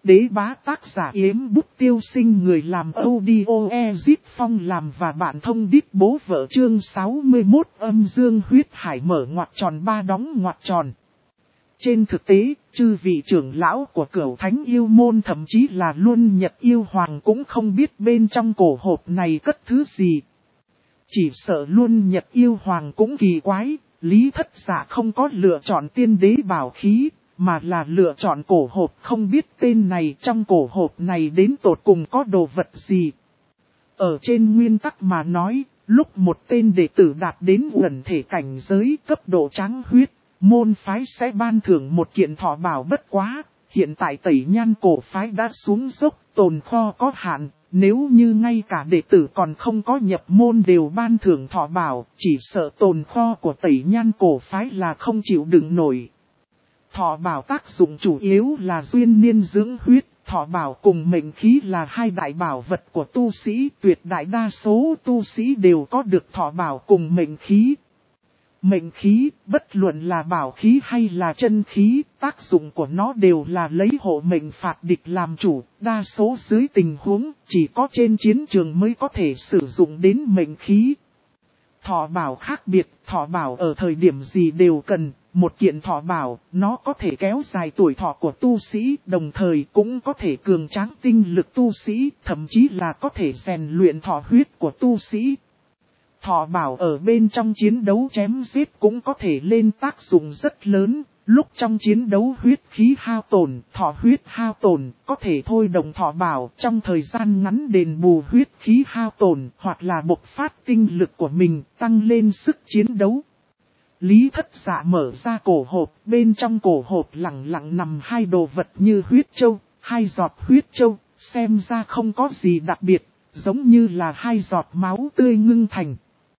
Đế bá tác giả Yếm Bút Tiêu Sinh, người làm audio Ezip Phong làm và bạn thông đít bố vợ. Chương 61 âm dương huyết hải mở ngoặc tròn ba đóng ngoặc tròn. Trên thực tế, chư vị trưởng lão của Cửu Thánh Yêu Môn thậm chí là Luân Nhật Yêu Hoàng cũng không biết bên trong cổ hộp này cất thứ gì. Chỉ sợ Luân Nhật Yêu Hoàng cũng kỳ quái, Lý Thất Dạ không có lựa chọn tiên đế bảo khí, mà là lựa chọn cổ hộp không biết tên này. Trong cổ hộp này đến tột cùng có đồ vật gì? Ở trên nguyên tắc mà nói, lúc một tên đệ tử đạt đến uẩn thể cảnh giới cấp độ trắng huyết, môn phái sẽ ban thưởng một kiện thọ bảo. Bất quá, hiện tại Tẩy Nhan cổ phái đã xuống dốc, tồn kho có hạn. Nếu như ngay cả đệ tử còn không có nhập môn đều ban thưởng thọ bảo, chỉ sợ tồn kho của Tẩy Nhan cổ phái là không chịu đựng nổi. Thọ bảo tác dụng chủ yếu là duyên niên dưỡng huyết, thọ bảo cùng mệnh khí là hai đại bảo vật của tu sĩ. Tuyệt đại đa số tu sĩ đều có được thọ bảo cùng mệnh khí. Mệnh khí, bất luận là bảo khí hay là chân khí, tác dụng của nó đều là lấy hộ mệnh phạt địch làm chủ. Đa số dưới tình huống, chỉ có trên chiến trường mới có thể sử dụng đến mệnh khí. Thọ bảo khác biệt, thọ bảo ở thời điểm gì đều cần. Một kiện thọ bảo, nó có thể kéo dài tuổi thọ của tu sĩ, đồng thời cũng có thể cường tráng tinh lực tu sĩ, thậm chí là có thể rèn luyện thọ huyết của tu sĩ. Thọ bảo ở bên trong chiến đấu chém giết cũng có thể lên tác dụng rất lớn. Lúc trong chiến đấu huyết khí hao tổn, thọ huyết hao tổn, có thể thôi động thọ bảo trong thời gian ngắn đền bù huyết khí hao tổn, hoặc là bộc phát tinh lực của mình, tăng lên sức chiến đấu. Lý Thất Dạ mở ra cổ hộp, bên trong cổ hộp lẳng lặng nằm hai đồ vật như huyết châu, hai giọt huyết châu, xem ra không có gì đặc biệt, giống như là hai giọt máu tươi ngưng thành.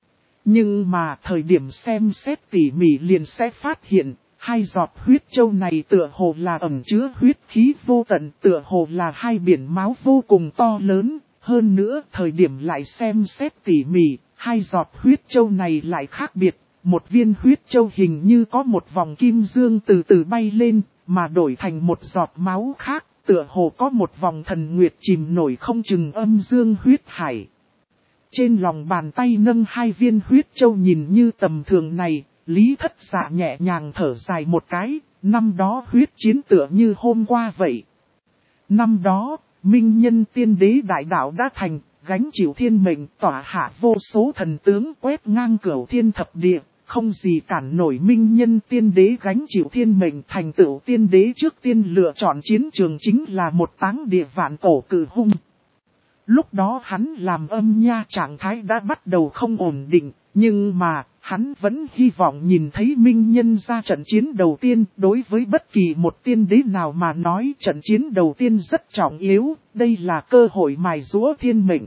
Nhưng mà thời điểm xem xét tỉ mỉ liền sẽ phát hiện, hai giọt huyết châu này tựa hồ là ẩn chứa huyết khí vô tận, tựa hồ là hai biển máu vô cùng to lớn. Hơn nữa thời điểm lại xem xét tỉ mỉ, hai giọt huyết châu này lại khác biệt. Một viên huyết châu hình như có một vòng kim dương từ từ bay lên, mà đổi thành một giọt máu khác, tựa hồ có một vòng thần nguyệt chìm nổi không chừng âm dương huyết hải. Trên lòng bàn tay nâng hai viên huyết châu nhìn như tầm thường này, Lý Thất Dạ nhẹ nhàng thở dài một cái, năm đó huyết chiến tựa như hôm qua vậy. Năm đó, minh nhân tiên đế đại đạo đã thành, gánh chịu thiên mệnh tỏa hạ vô số thần tướng quét ngang cửu thiên thập địa, không gì cản nổi minh nhân tiên đế gánh chịu thiên mệnh thành tựu tiên đế. Trước tiên lựa chọn chiến trường chính là một táng địa vạn cổ cử hung. Lúc đó hắn làm âm nha trạng thái đã bắt đầu không ổn định, nhưng mà hắn vẫn hy vọng nhìn thấy minh nhân ra trận chiến đầu tiên. Đối với bất kỳ một tiên đế nào mà nói trận chiến đầu tiên rất trọng yếu, đây là cơ hội mài giũa thiên mệnh.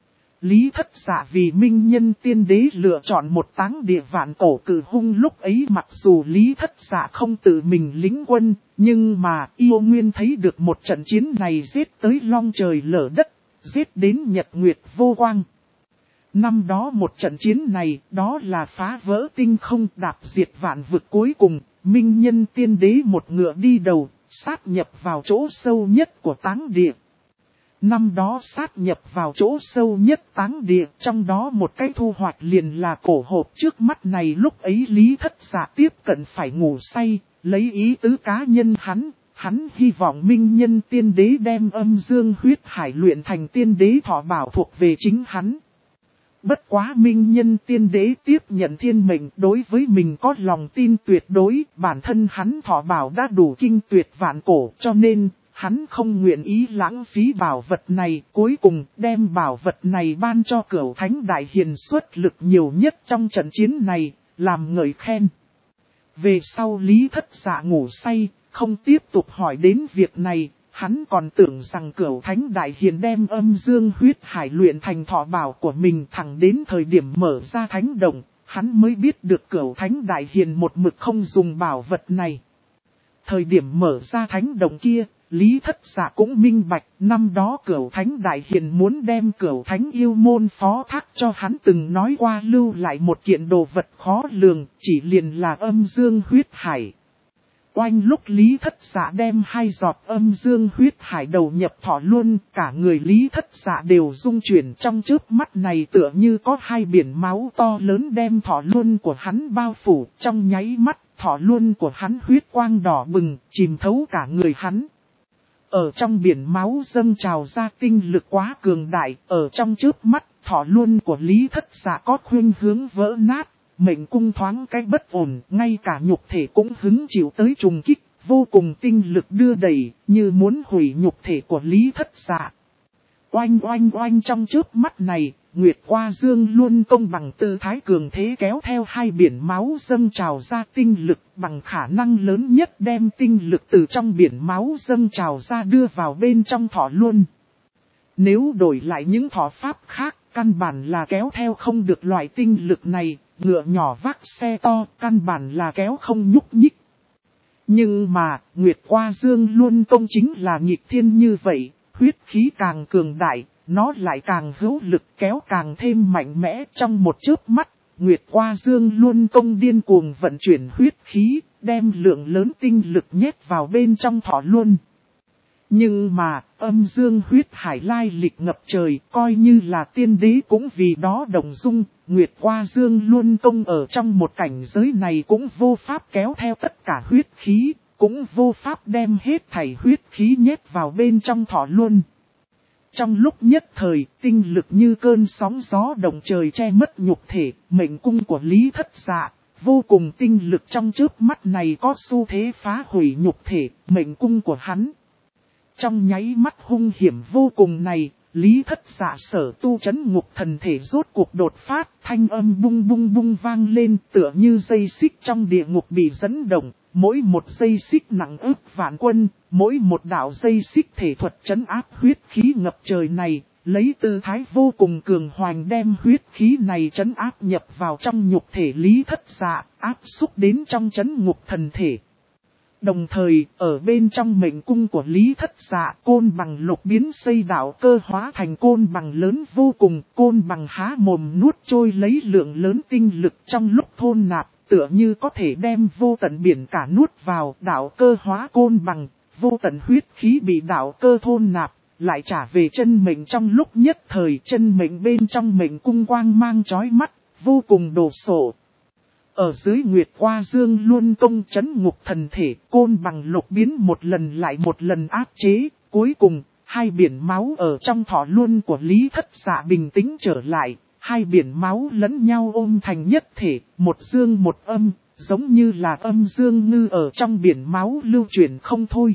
Lý Thất Dạ vì minh nhân tiên đế lựa chọn một táng địa vạn cổ cử hung. Lúc ấy mặc dù Lý Thất Dạ không tự mình lĩnh quân, nhưng mà yêu nguyên thấy được một trận chiến này giết tới long trời lở đất, giết đến nhật nguyệt vô quang. Năm đó một trận chiến này, đó là phá vỡ tinh không đạp diệt vạn vực. Cuối cùng, minh nhân tiên đế một ngựa đi đầu, sát nhập vào chỗ sâu nhất của táng địa. Năm đó sát nhập vào chỗ sâu nhất táng địa, trong đó một cái thu hoạch liền là cổ hộp trước mắt này. Lúc ấy Lý Thất Dạ tiếp cận phải ngủ say, lấy ý tứ cá nhân hắn hy vọng minh nhân tiên đế đem âm dương huyết hải luyện thành tiên đế thọ bảo thuộc về chính hắn. Bất quá minh nhân tiên đế tiếp nhận thiên mệnh, đối với mình có lòng tin tuyệt đối, bản thân hắn thọ bảo đã đủ kinh tuyệt vạn cổ, cho nên hắn không nguyện ý lãng phí bảo vật này. Cuối cùng đem bảo vật này ban cho Cửu Thánh Đại Hiền xuất lực nhiều nhất trong trận chiến này, làm ngợi khen. Về sau Lý Thất Dạ ngủ say, không tiếp tục hỏi đến việc này. Hắn còn tưởng rằng Cửu Thánh Đại Hiền đem âm dương huyết hải luyện thành thọ bảo của mình. Thẳng đến thời điểm mở ra thánh động, hắn mới biết được Cửu Thánh Đại Hiền một mực không dùng bảo vật này. Thời điểm mở ra thánh động kia, Lý Thất Dạ cũng minh bạch. Năm đó Cửu Thánh Đại Hiền muốn đem Cửu Thánh Yêu Môn phó thác cho hắn từng nói qua lưu lại một kiện đồ vật khó lường, chỉ liền là âm dương huyết hải. Oanh lúc Lý Thất Dạ đem 2 giọt âm dương huyết hải đầu nhập Thỏ Luân, cả người Lý Thất Dạ đều rung chuyển trong chớp mắt này tựa như có 2 biển máu to lớn đem Thỏ Luân của hắn bao phủ, trong nháy mắt Thỏ Luân của hắn huyết quang đỏ bừng, chìm thấu cả người hắn. Ở trong biển máu dâng trào ra tinh lực quá cường đại, ở trong chớp mắt Thỏ Luân của Lý Thất Dạ có khuynh hướng vỡ nát. Mệnh cung thoáng cái bất ổn, ngay cả nhục thể cũng hứng chịu tới trùng kích, vô cùng tinh lực đưa đẩy, như muốn hủy nhục thể của Lý Thất Dạ. Oanh oanh oanh trong chớp mắt này, Nguyệt Qua Dương luôn công bằng tư thái cường thế kéo theo 2 biển máu dâng trào ra tinh lực, bằng khả năng lớn nhất đem tinh lực từ trong biển máu dâng trào ra đưa vào bên trong Thỏ Luân. Nếu đổi lại những thỏ pháp khác, căn bản là kéo theo không được loại tinh lực này. Ngựa nhỏ vác xe to, căn bản là kéo không nhúc nhích. Nhưng mà, Nguyệt Qua Dương luôn công chính là nghịch thiên như vậy, huyết khí càng cường đại, nó lại càng hữu lực kéo càng thêm mạnh mẽ trong một chớp mắt. Nguyệt Qua Dương luôn công điên cuồng vận chuyển huyết khí, đem lượng lớn tinh lực nhét vào bên trong Thỏ Luân. Nhưng mà, âm dương huyết hải lai lịch ngập trời, coi như là tiên đế cũng vì đó đồng dung, Nguyệt Qua Dương luôn công ở trong một cảnh giới này cũng vô pháp kéo theo tất cả huyết khí, cũng vô pháp đem hết thảy huyết khí nhét vào bên trong Thỏ Luân. Trong lúc nhất thời, tinh lực như cơn sóng gió động trời che mất nhục thể, mệnh cung của Lý Thất Dạ, vô cùng tinh lực trong chớp mắt này có xu thế phá hủy nhục thể, mệnh cung của hắn. Trong nháy mắt hung hiểm vô cùng này, Lý Thất Dạ sở tu chấn ngục thần thể rốt cuộc đột phát, thanh âm bung bung bung vang lên tựa như dây xích trong địa ngục bị dẫn động, mỗi một dây xích nặng ức vạn quân, mỗi một đạo dây xích thể thuật chấn áp huyết khí ngập trời này, lấy tư thái vô cùng cường hoành đem huyết khí này chấn áp nhập vào trong nhục thể Lý Thất Dạ, áp xúc đến trong chấn ngục thần thể. Đồng thời, ở bên trong mệnh cung của Lý Thất Dạ, côn bằng lục biến xây đạo cơ hóa thành côn bằng lớn vô cùng, côn bằng há mồm nuốt trôi lấy lượng lớn tinh lực trong lúc thôn nạp, tựa như có thể đem vô tận biển cả nuốt vào, đạo cơ hóa côn bằng, vô tận huyết khí bị đạo cơ thôn nạp, lại trả về chân mệnh trong lúc nhất thời chân mệnh bên trong mệnh cung quang mang chói mắt, vô cùng đồ sộ. Ở dưới Nguyệt Qua Dương luôn công chấn ngục thần thể, côn bằng lục biến một lần lại một lần áp chế, cuối cùng, 2 biển máu ở trong Thỏ Luân của Lý Thất Dạ bình tĩnh trở lại, 2 biển máu lẫn nhau ôm thành nhất thể, một dương một âm, giống như là âm dương ngư ở trong biển máu lưu chuyển không thôi.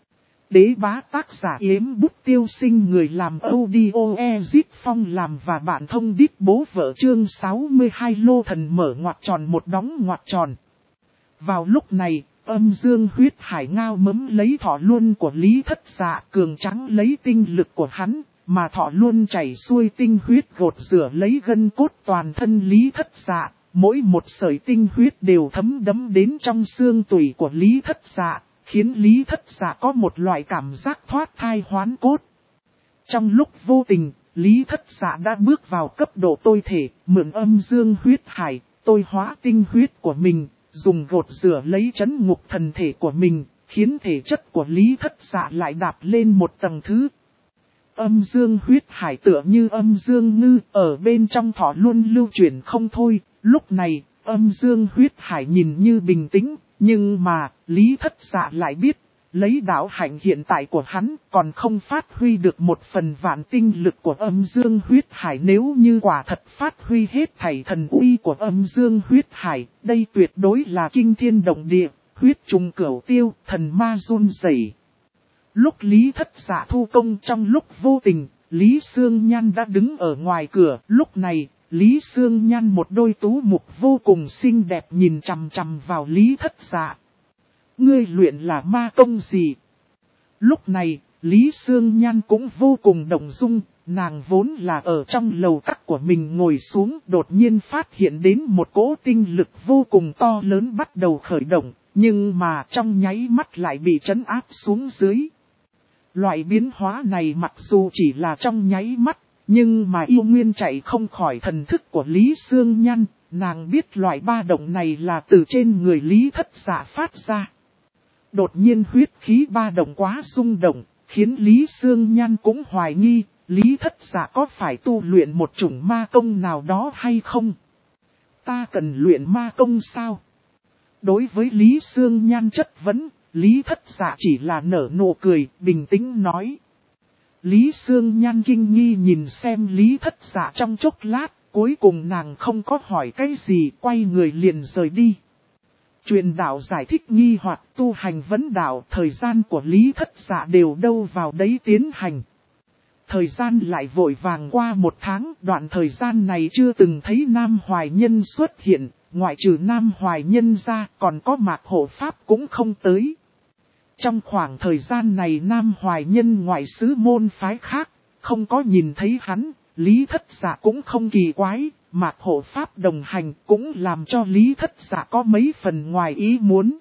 Đế bá tác giả Yếm Bút Tiêu Sinh, người làm audio Ezip Phong làm và bạn thông đít bố vợ chương 62 lô thần mở ngoặc tròn một đóng ngoặc tròn. Vào lúc này, âm dương huyết hải ngao mấm lấy Thỏ Luân của Lý Thất Dạ, cường trắng lấy tinh lực của hắn, mà Thỏ Luân chảy xuôi tinh huyết gột rửa lấy gân cốt toàn thân Lý Thất Dạ, mỗi một sợi tinh huyết đều thấm đẫm đến trong xương tủy của Lý Thất Dạ. Khiến Lý Thất Dạ có một loại cảm giác thoát thai hoán cốt. Trong lúc vô tình, Lý Thất Dạ đã bước vào cấp độ tôi thể, mượn âm dương huyết hải, tôi hóa tinh huyết của mình, dùng gột rửa lấy chấn ngục thần thể của mình, khiến thể chất của Lý Thất Dạ lại đạp lên một tầng thứ. Âm dương huyết hải tựa như âm dương ngư, ở bên trong Thỏ Luân lưu chuyển không thôi, lúc này, âm dương huyết hải nhìn như bình tĩnh. Nhưng mà, Lý Thất Dạ lại biết, lấy đạo hạnh hiện tại của hắn còn không phát huy được 1/1000 tinh lực của âm dương huyết hải, nếu như quả thật phát huy hết thảy thần uy của âm dương huyết hải, đây tuyệt đối là kinh thiên động địa, huyết trùng cửu tiêu, thần ma run rẩy. Lúc Lý Thất Dạ thu công trong lúc vô tình, Lý Sương Nhan đã đứng ở ngoài cửa, lúc này. Lý Sương Nhan một đôi tú mục vô cùng xinh đẹp nhìn chằm chằm vào Lý Thất Dạ. Ngươi luyện là ma công gì? Lúc này, Lý Sương Nhan cũng vô cùng động dung, nàng vốn là ở trong lầu các của mình ngồi xuống, đột nhiên phát hiện đến một cỗ tinh lực vô cùng to lớn bắt đầu khởi động, nhưng mà trong nháy mắt lại bị trấn áp xuống dưới. Loại biến hóa này mặc dù chỉ là trong nháy mắt, nhưng mà yêu nguyên chạy không khỏi thần thức của Lý Sương Nhan, nàng biết loại ba động này là từ trên người Lý Thất Dạ phát ra. Đột nhiên huyết khí ba động quá rung động, khiến Lý Sương Nhan cũng hoài nghi, Lý Thất Dạ có phải tu luyện một chủng ma công nào đó hay không? Ta cần luyện ma công sao? Đối với Lý Sương Nhan chất vấn, Lý Thất Dạ chỉ là nở nụ cười, bình tĩnh nói. Lý Sương Nhan kinh nghi nhìn xem Lý Thất Dạ trong chốc lát, cuối cùng nàng không có hỏi cái gì, quay người liền rời đi. Truyền đạo giải thích nghi hoặc tu hành vấn đạo, thời gian của Lý Thất Dạ đều đâu vào đấy tiến hành. Thời gian lại vội vàng qua 1 tháng, đoạn thời gian này chưa từng thấy Nam Hoài Nhân xuất hiện, ngoại trừ Nam Hoài Nhân ra còn có Mạc Hộ Pháp cũng không tới. Trong khoảng thời gian này Nam Hoài Nhân ngoại xứ môn phái khác, không có nhìn thấy hắn, Lý Thất Dạ cũng không kỳ quái, Mạc Hộ Pháp đồng hành cũng làm cho Lý Thất Dạ có mấy phần ngoài ý muốn.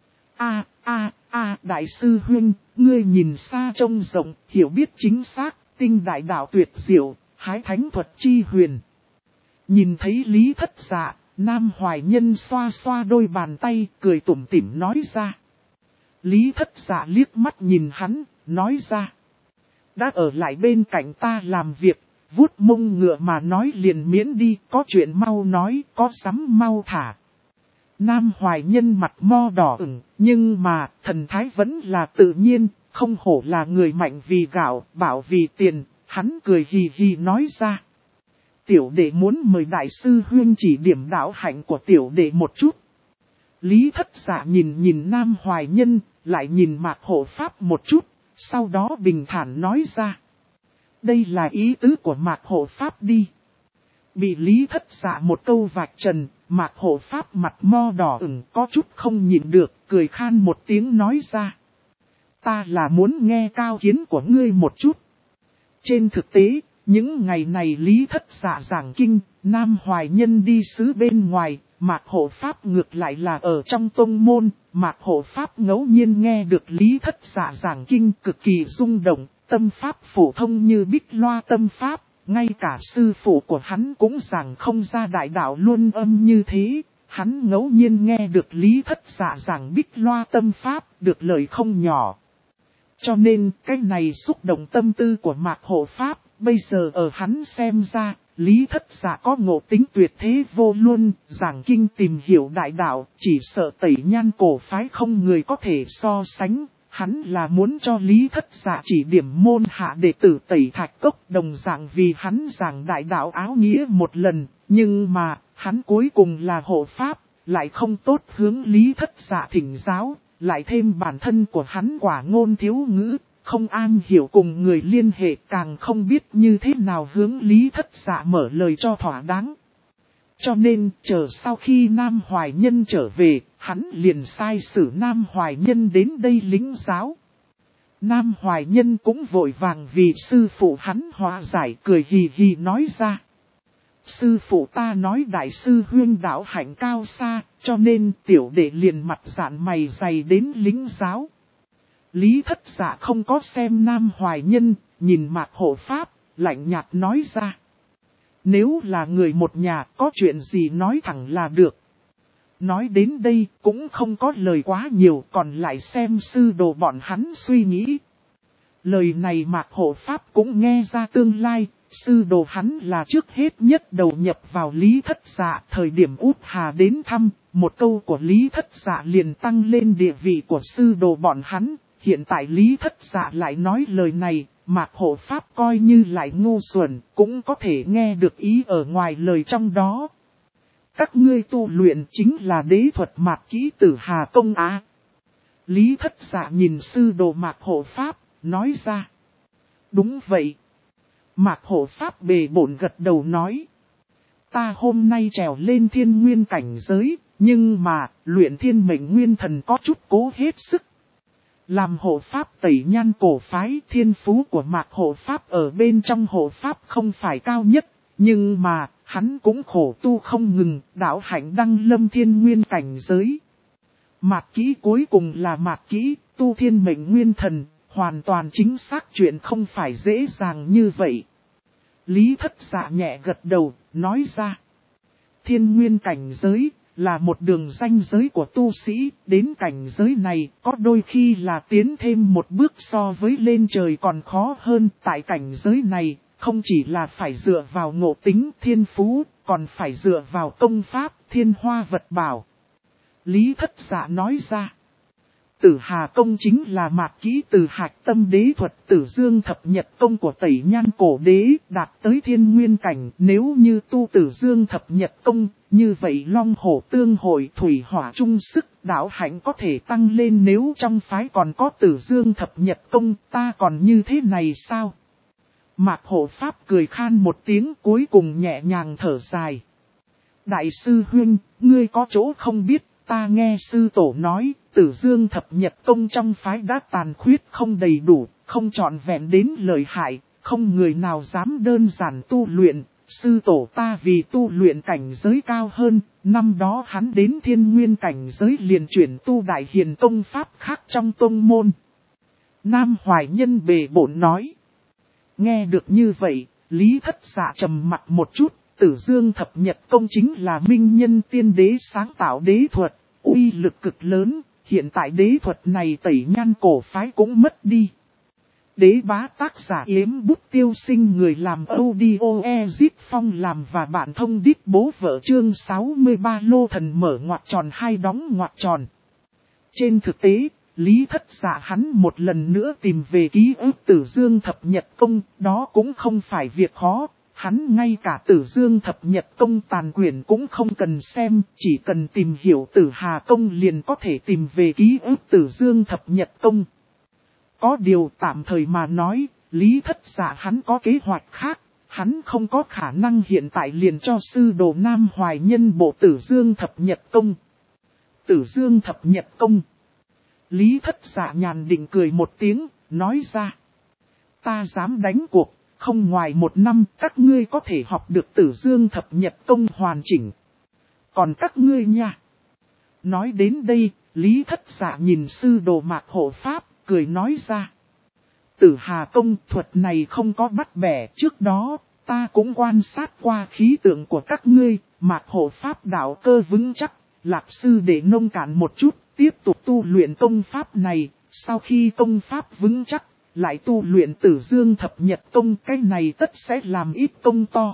Đại sư huynh, ngươi nhìn xa trông rộng, hiểu biết chính xác, tinh đại đạo tuyệt diệu, hái thánh thuật chi huyền. Nhìn thấy Lý Thất Dạ, Nam Hoài Nhân xoa xoa đôi bàn tay, cười tủm tỉm nói ra. Lý Thất Dạ liếc mắt nhìn hắn, nói ra. Đã ở lại bên cạnh ta làm việc, vuốt mông ngựa mà nói liền miễn đi, có chuyện mau nói, có sắm mau thả. Nam Hoài Nhân mặt mo đỏ ửng, nhưng mà thần thái vẫn là tự nhiên, không hổ là người mạnh vì gạo, bảo vì tiền, hắn cười hì hì nói ra. Tiểu đệ muốn mời đại sư huynh chỉ điểm đạo hạnh của tiểu đệ một chút. Lý Thất Dạ nhìn Nam Hoài Nhân, lại nhìn Mạc Hộ Pháp một chút, sau đó bình thản nói ra. Đây là ý tứ của Mạc Hộ Pháp đi. Bị Lý Thất Dạ một câu vạch trần, Mạc Hộ Pháp mặt mo đỏ ửng có chút không nhịn được, cười khan một tiếng nói ra. Ta là muốn nghe cao kiến của ngươi một chút. Trên thực tế, những ngày này Lý Thất Dạ giảng kinh, Nam Hoài Nhân đi xứ bên ngoài, Mạc Hộ Pháp ngược lại là ở trong tông môn, Mạc Hộ Pháp ngẫu nhiên nghe được Lý Thất Dạ giảng kinh cực kỳ rung động, tâm pháp phổ thông như bích loa tâm pháp, ngay cả sư phụ của hắn cũng giảng không ra đại đạo luân âm như thế, hắn ngẫu nhiên nghe được Lý Thất Dạ giảng bích loa tâm pháp, được lời không nhỏ. Cho nên, cái này xúc động tâm tư của Mạc Hộ Pháp, bây giờ ở hắn xem ra, Lý Thất Dạ có ngộ tính tuyệt thế vô luân, giảng kinh tìm hiểu đại đạo, chỉ sợ tẩy nhan cổ phái không người có thể so sánh. Hắn là muốn cho Lý Thất Dạ chỉ điểm môn hạ đệ tử Tẩy Thạch Cốc đồng dạng vì hắn giảng đại đạo áo nghĩa một lần, nhưng mà, hắn cuối cùng là hộ pháp, lại không tốt hướng Lý Thất Dạ thỉnh giáo, lại thêm bản thân của hắn quả ngôn thiếu ngữ, không an hiểu cùng người liên hệ càng không biết như thế nào hướng Lý Thất Dạ mở lời cho thỏa đáng. Cho nên, chờ sau khi Nam Hoài Nhân trở về, hắn liền sai sử Nam Hoài Nhân đến đây lĩnh giáo. Nam Hoài Nhân cũng vội vàng vì sư phụ hắn hòa giải cười hì hì nói ra. Sư phụ ta nói đại sư huyên đạo hạnh cao xa, cho nên tiểu đệ liền mặt dạn mày dày đến lĩnh giáo. Lý Thất Dạ không có xem Nam Hoài Nhân, nhìn Mạc Hộ Pháp, lạnh nhạt nói ra. Nếu là người một nhà có chuyện gì nói thẳng là được. Nói đến đây cũng không có lời quá nhiều còn lại xem sư đồ bọn hắn suy nghĩ. Lời này Mạc Hộ Pháp cũng nghe ra tương lai, sư đồ hắn là trước hết nhất đầu nhập vào Lý Thất Dạ thời điểm Út Hà đến thăm, một câu của Lý Thất Dạ liền tăng lên địa vị của sư đồ bọn hắn, hiện tại Lý Thất Dạ lại nói lời này. Mạc Hộ Pháp coi như lại ngu xuẩn, cũng có thể nghe được ý ở ngoài lời trong đó. Các ngươi tu luyện chính là đế thuật Mạc Ký Tử Hà Công á. Lý Thất Dạ nhìn sư đồ Mạc Hộ Pháp, nói ra. Đúng vậy. Mạc Hộ Pháp bề bổn gật đầu nói. Ta hôm nay trèo lên thiên nguyên cảnh giới, nhưng mà luyện thiên mệnh nguyên thần có chút cố hết sức. Làm hộ pháp tẩy nhan cổ phái thiên phú của Mạc Hộ Pháp ở bên trong hộ pháp không phải cao nhất, nhưng mà hắn cũng khổ tu không ngừng, đạo hạnh đăng lâm thiên nguyên cảnh giới. Mạc Ký cuối cùng là Mạc Ký, tu thiên mệnh nguyên thần, hoàn toàn chính xác chuyện không phải dễ dàng như vậy. Lý Thất Dạ nhẹ gật đầu, nói ra. Thiên nguyên cảnh giới là một đường ranh giới của tu sĩ, đến cảnh giới này có đôi khi là tiến thêm một bước so với lên trời còn khó hơn. Tại cảnh giới này, không chỉ là phải dựa vào ngộ tính thiên phú, còn phải dựa vào công pháp thiên hoa vật bảo. Lý Thất Dạ nói ra. Tử Hà Công chính là mạt kỹ từ Hạch Tâm Đế thuật Tử Dương Thập Nhật Công của Tẩy Nhan Cổ Đế, đạt tới thiên nguyên cảnh. Nếu như tu Tử Dương Thập Nhật Công, như vậy long hổ tương hội thủy hỏa chung sức, đạo hạnh có thể tăng lên. Nếu trong phái còn có Tử Dương Thập Nhật Công, ta còn như thế này sao? Mạc Hộ Pháp cười khan một tiếng, cuối cùng nhẹ nhàng thở dài. Đại sư huynh, ngươi có chỗ không biết, ta nghe sư tổ nói, Tử Dương Thập Nhật Công trong phái đã tàn khuyết không đầy đủ, không trọn vẹn đến lợi hại, không người nào dám đơn giản tu luyện. Sư tổ ta vì tu luyện cảnh giới cao hơn, năm đó hắn đến thiên nguyên cảnh giới liền chuyển tu đại hiền công pháp khác trong tông môn. Nam Hoài Nhân bề bổn nói. Nghe được như vậy, Lý Thất Dạ trầm mặt một chút. Tử Dương Thập Nhật Công chính là minh nhân tiên đế sáng tạo đế thuật, uy lực cực lớn, hiện tại đế thuật này Tẩy Nhan cổ phái cũng mất đi. Đế bá tác giả Yếm Bút Tiêu Sinh, người làm audio Ezit Phong làm và bạn thông đít bố vợ. Chương 63 Lô Thần mở ngoặc tròn hai đóng ngoặc tròn. Trên thực tế, Lý Thất Dạ hắn một lần nữa tìm về ký ức Tử Dương Thập Nhật Công, đó cũng không phải việc khó. Hắn ngay cả Tử Dương Thập Nhật Công tàn quyển cũng không cần xem, chỉ cần tìm hiểu Tử Hà Công liền có thể tìm về ký ức Tử Dương Thập Nhật Công. Có điều tạm thời mà nói, Lý Thất Dạ hắn có kế hoạch khác, hắn không có khả năng hiện tại liền cho sư đồ Nam Hoài Nhân bộ Tử Dương Thập Nhật Công. Tử Dương Thập Nhật Công. Lý Thất Dạ nhàn định cười một tiếng, nói ra. Ta dám đánh cuộc. Không ngoài một năm các ngươi có thể học được Tử Dương Thập Nhật Công hoàn chỉnh. Còn các ngươi nha. Nói đến đây, Lý Thất Dạ nhìn sư đồ Mạc Hộ Pháp, cười nói ra. Tử Hà Công thuật này không có bắt bẻ, trước đó, ta cũng quan sát qua khí tượng của các ngươi, Mạc Hộ Pháp đạo cơ vững chắc, Lạc sư để nông cạn một chút, tiếp tục tu luyện công pháp này, sau khi công pháp vững chắc. Lại tu luyện Tử Dương Thập Nhật Công, cái này tất sẽ làm ít công to.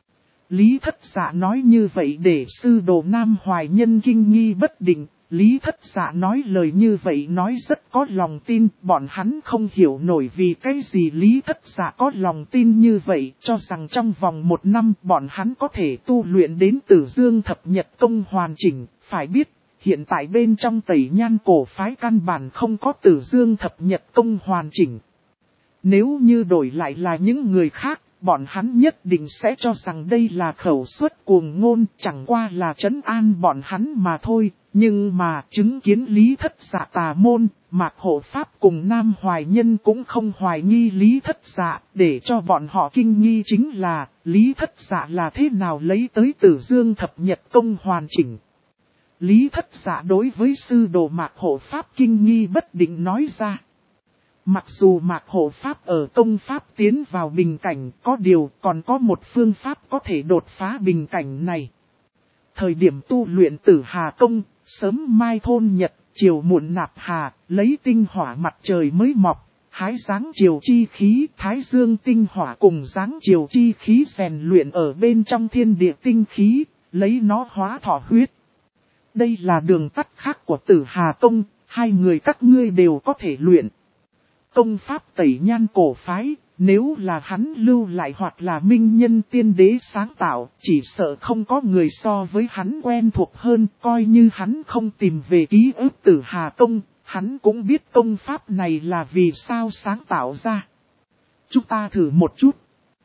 Lý Thất Dạ nói như vậy để sư đồ Nam Hoài Nhân kinh nghi bất định. Lý Thất Dạ nói lời như vậy nói rất có lòng tin, bọn hắn không hiểu nổi vì cái gì Lý Thất Dạ có lòng tin như vậy, cho rằng trong vòng một năm bọn hắn có thể tu luyện đến Tử Dương Thập Nhật Công hoàn chỉnh. Phải biết, hiện tại bên trong Tẩy Nhan cổ phái căn bản không có Tử Dương Thập Nhật Công hoàn chỉnh. Nếu như đổi lại là những người khác, bọn hắn nhất định sẽ cho rằng đây là khẩu suất cuồng ngôn, chẳng qua là trấn an bọn hắn mà thôi. Nhưng mà chứng kiến Lý Thất Dạ tà môn, Mạc Hộ Pháp cùng Nam Hoài Nhân cũng không hoài nghi Lý Thất Dạ, để cho bọn họ kinh nghi chính là Lý Thất Dạ là thế nào lấy tới Tử Dương Thập Nhật Công hoàn chỉnh. Lý Thất Dạ đối với sư đồ Mạc Hộ Pháp kinh nghi bất định nói ra. Mặc dù Mạc Hộ Pháp ở công pháp tiến vào bình cảnh, có điều còn có một phương pháp có thể đột phá bình cảnh này. Thời điểm tu luyện Tử Hà Công, sớm mai thôn nhật, chiều muộn nạp hà, lấy tinh hỏa mặt trời mới mọc, hái dáng chiều chi khí, thái dương tinh hỏa cùng dáng chiều chi khí rèn luyện ở bên trong thiên địa tinh khí, lấy nó hóa thọ huyết. Đây là đường tắt khác của Tử Hà Công, hai người các ngươi đều có thể luyện. Công pháp Tẩy Nhan cổ phái, nếu là hắn lưu lại hoặc là minh nhân tiên đế sáng tạo, chỉ sợ không có người so với hắn quen thuộc hơn, coi như hắn không tìm về ký ức Tử Hà Công, hắn cũng biết công pháp này là vì sao sáng tạo ra. Chúng ta thử một chút.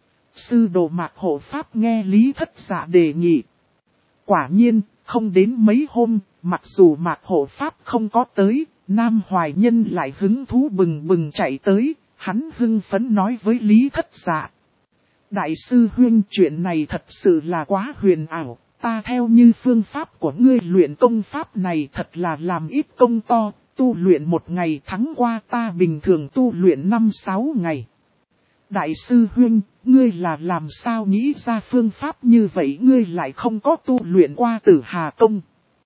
Sư đồ Mạc Hộ Pháp nghe Lý Thất Dạ đề nghị. Quả nhiên, không đến mấy hôm, mặc dù Mạc Hộ Pháp không có tới, Nam Hoài Nhân lại hứng thú bừng bừng chạy tới, hắn hưng phấn nói với Lý Thất Dạ. Đại sư huynh, chuyện này thật sự là quá huyền ảo, ta theo như phương pháp của ngươi luyện công pháp này thật là làm ít công to, tu luyện một ngày thắng qua ta bình thường tu luyện 5-6 ngày. Đại sư huynh, ngươi là làm sao nghĩ ra phương pháp như vậy, ngươi lại không có tu luyện qua Tử Hà Công.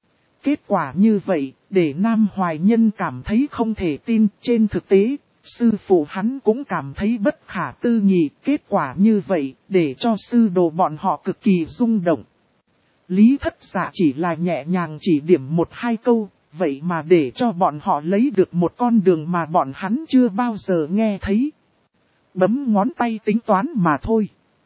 Kết quả như vậy, để Nam Hoài Nhân cảm thấy không thể tin. Trên thực tế, sư phụ hắn cũng cảm thấy bất khả tư nghị. Kết quả như vậy, để cho sư đồ bọn họ cực kỳ rung động. Lý Thất Dạ chỉ là nhẹ nhàng chỉ điểm một hai câu, vậy mà để cho bọn họ lấy được một con đường mà bọn hắn chưa bao giờ nghe thấy. Bấm ngón tay tính toán mà thôi.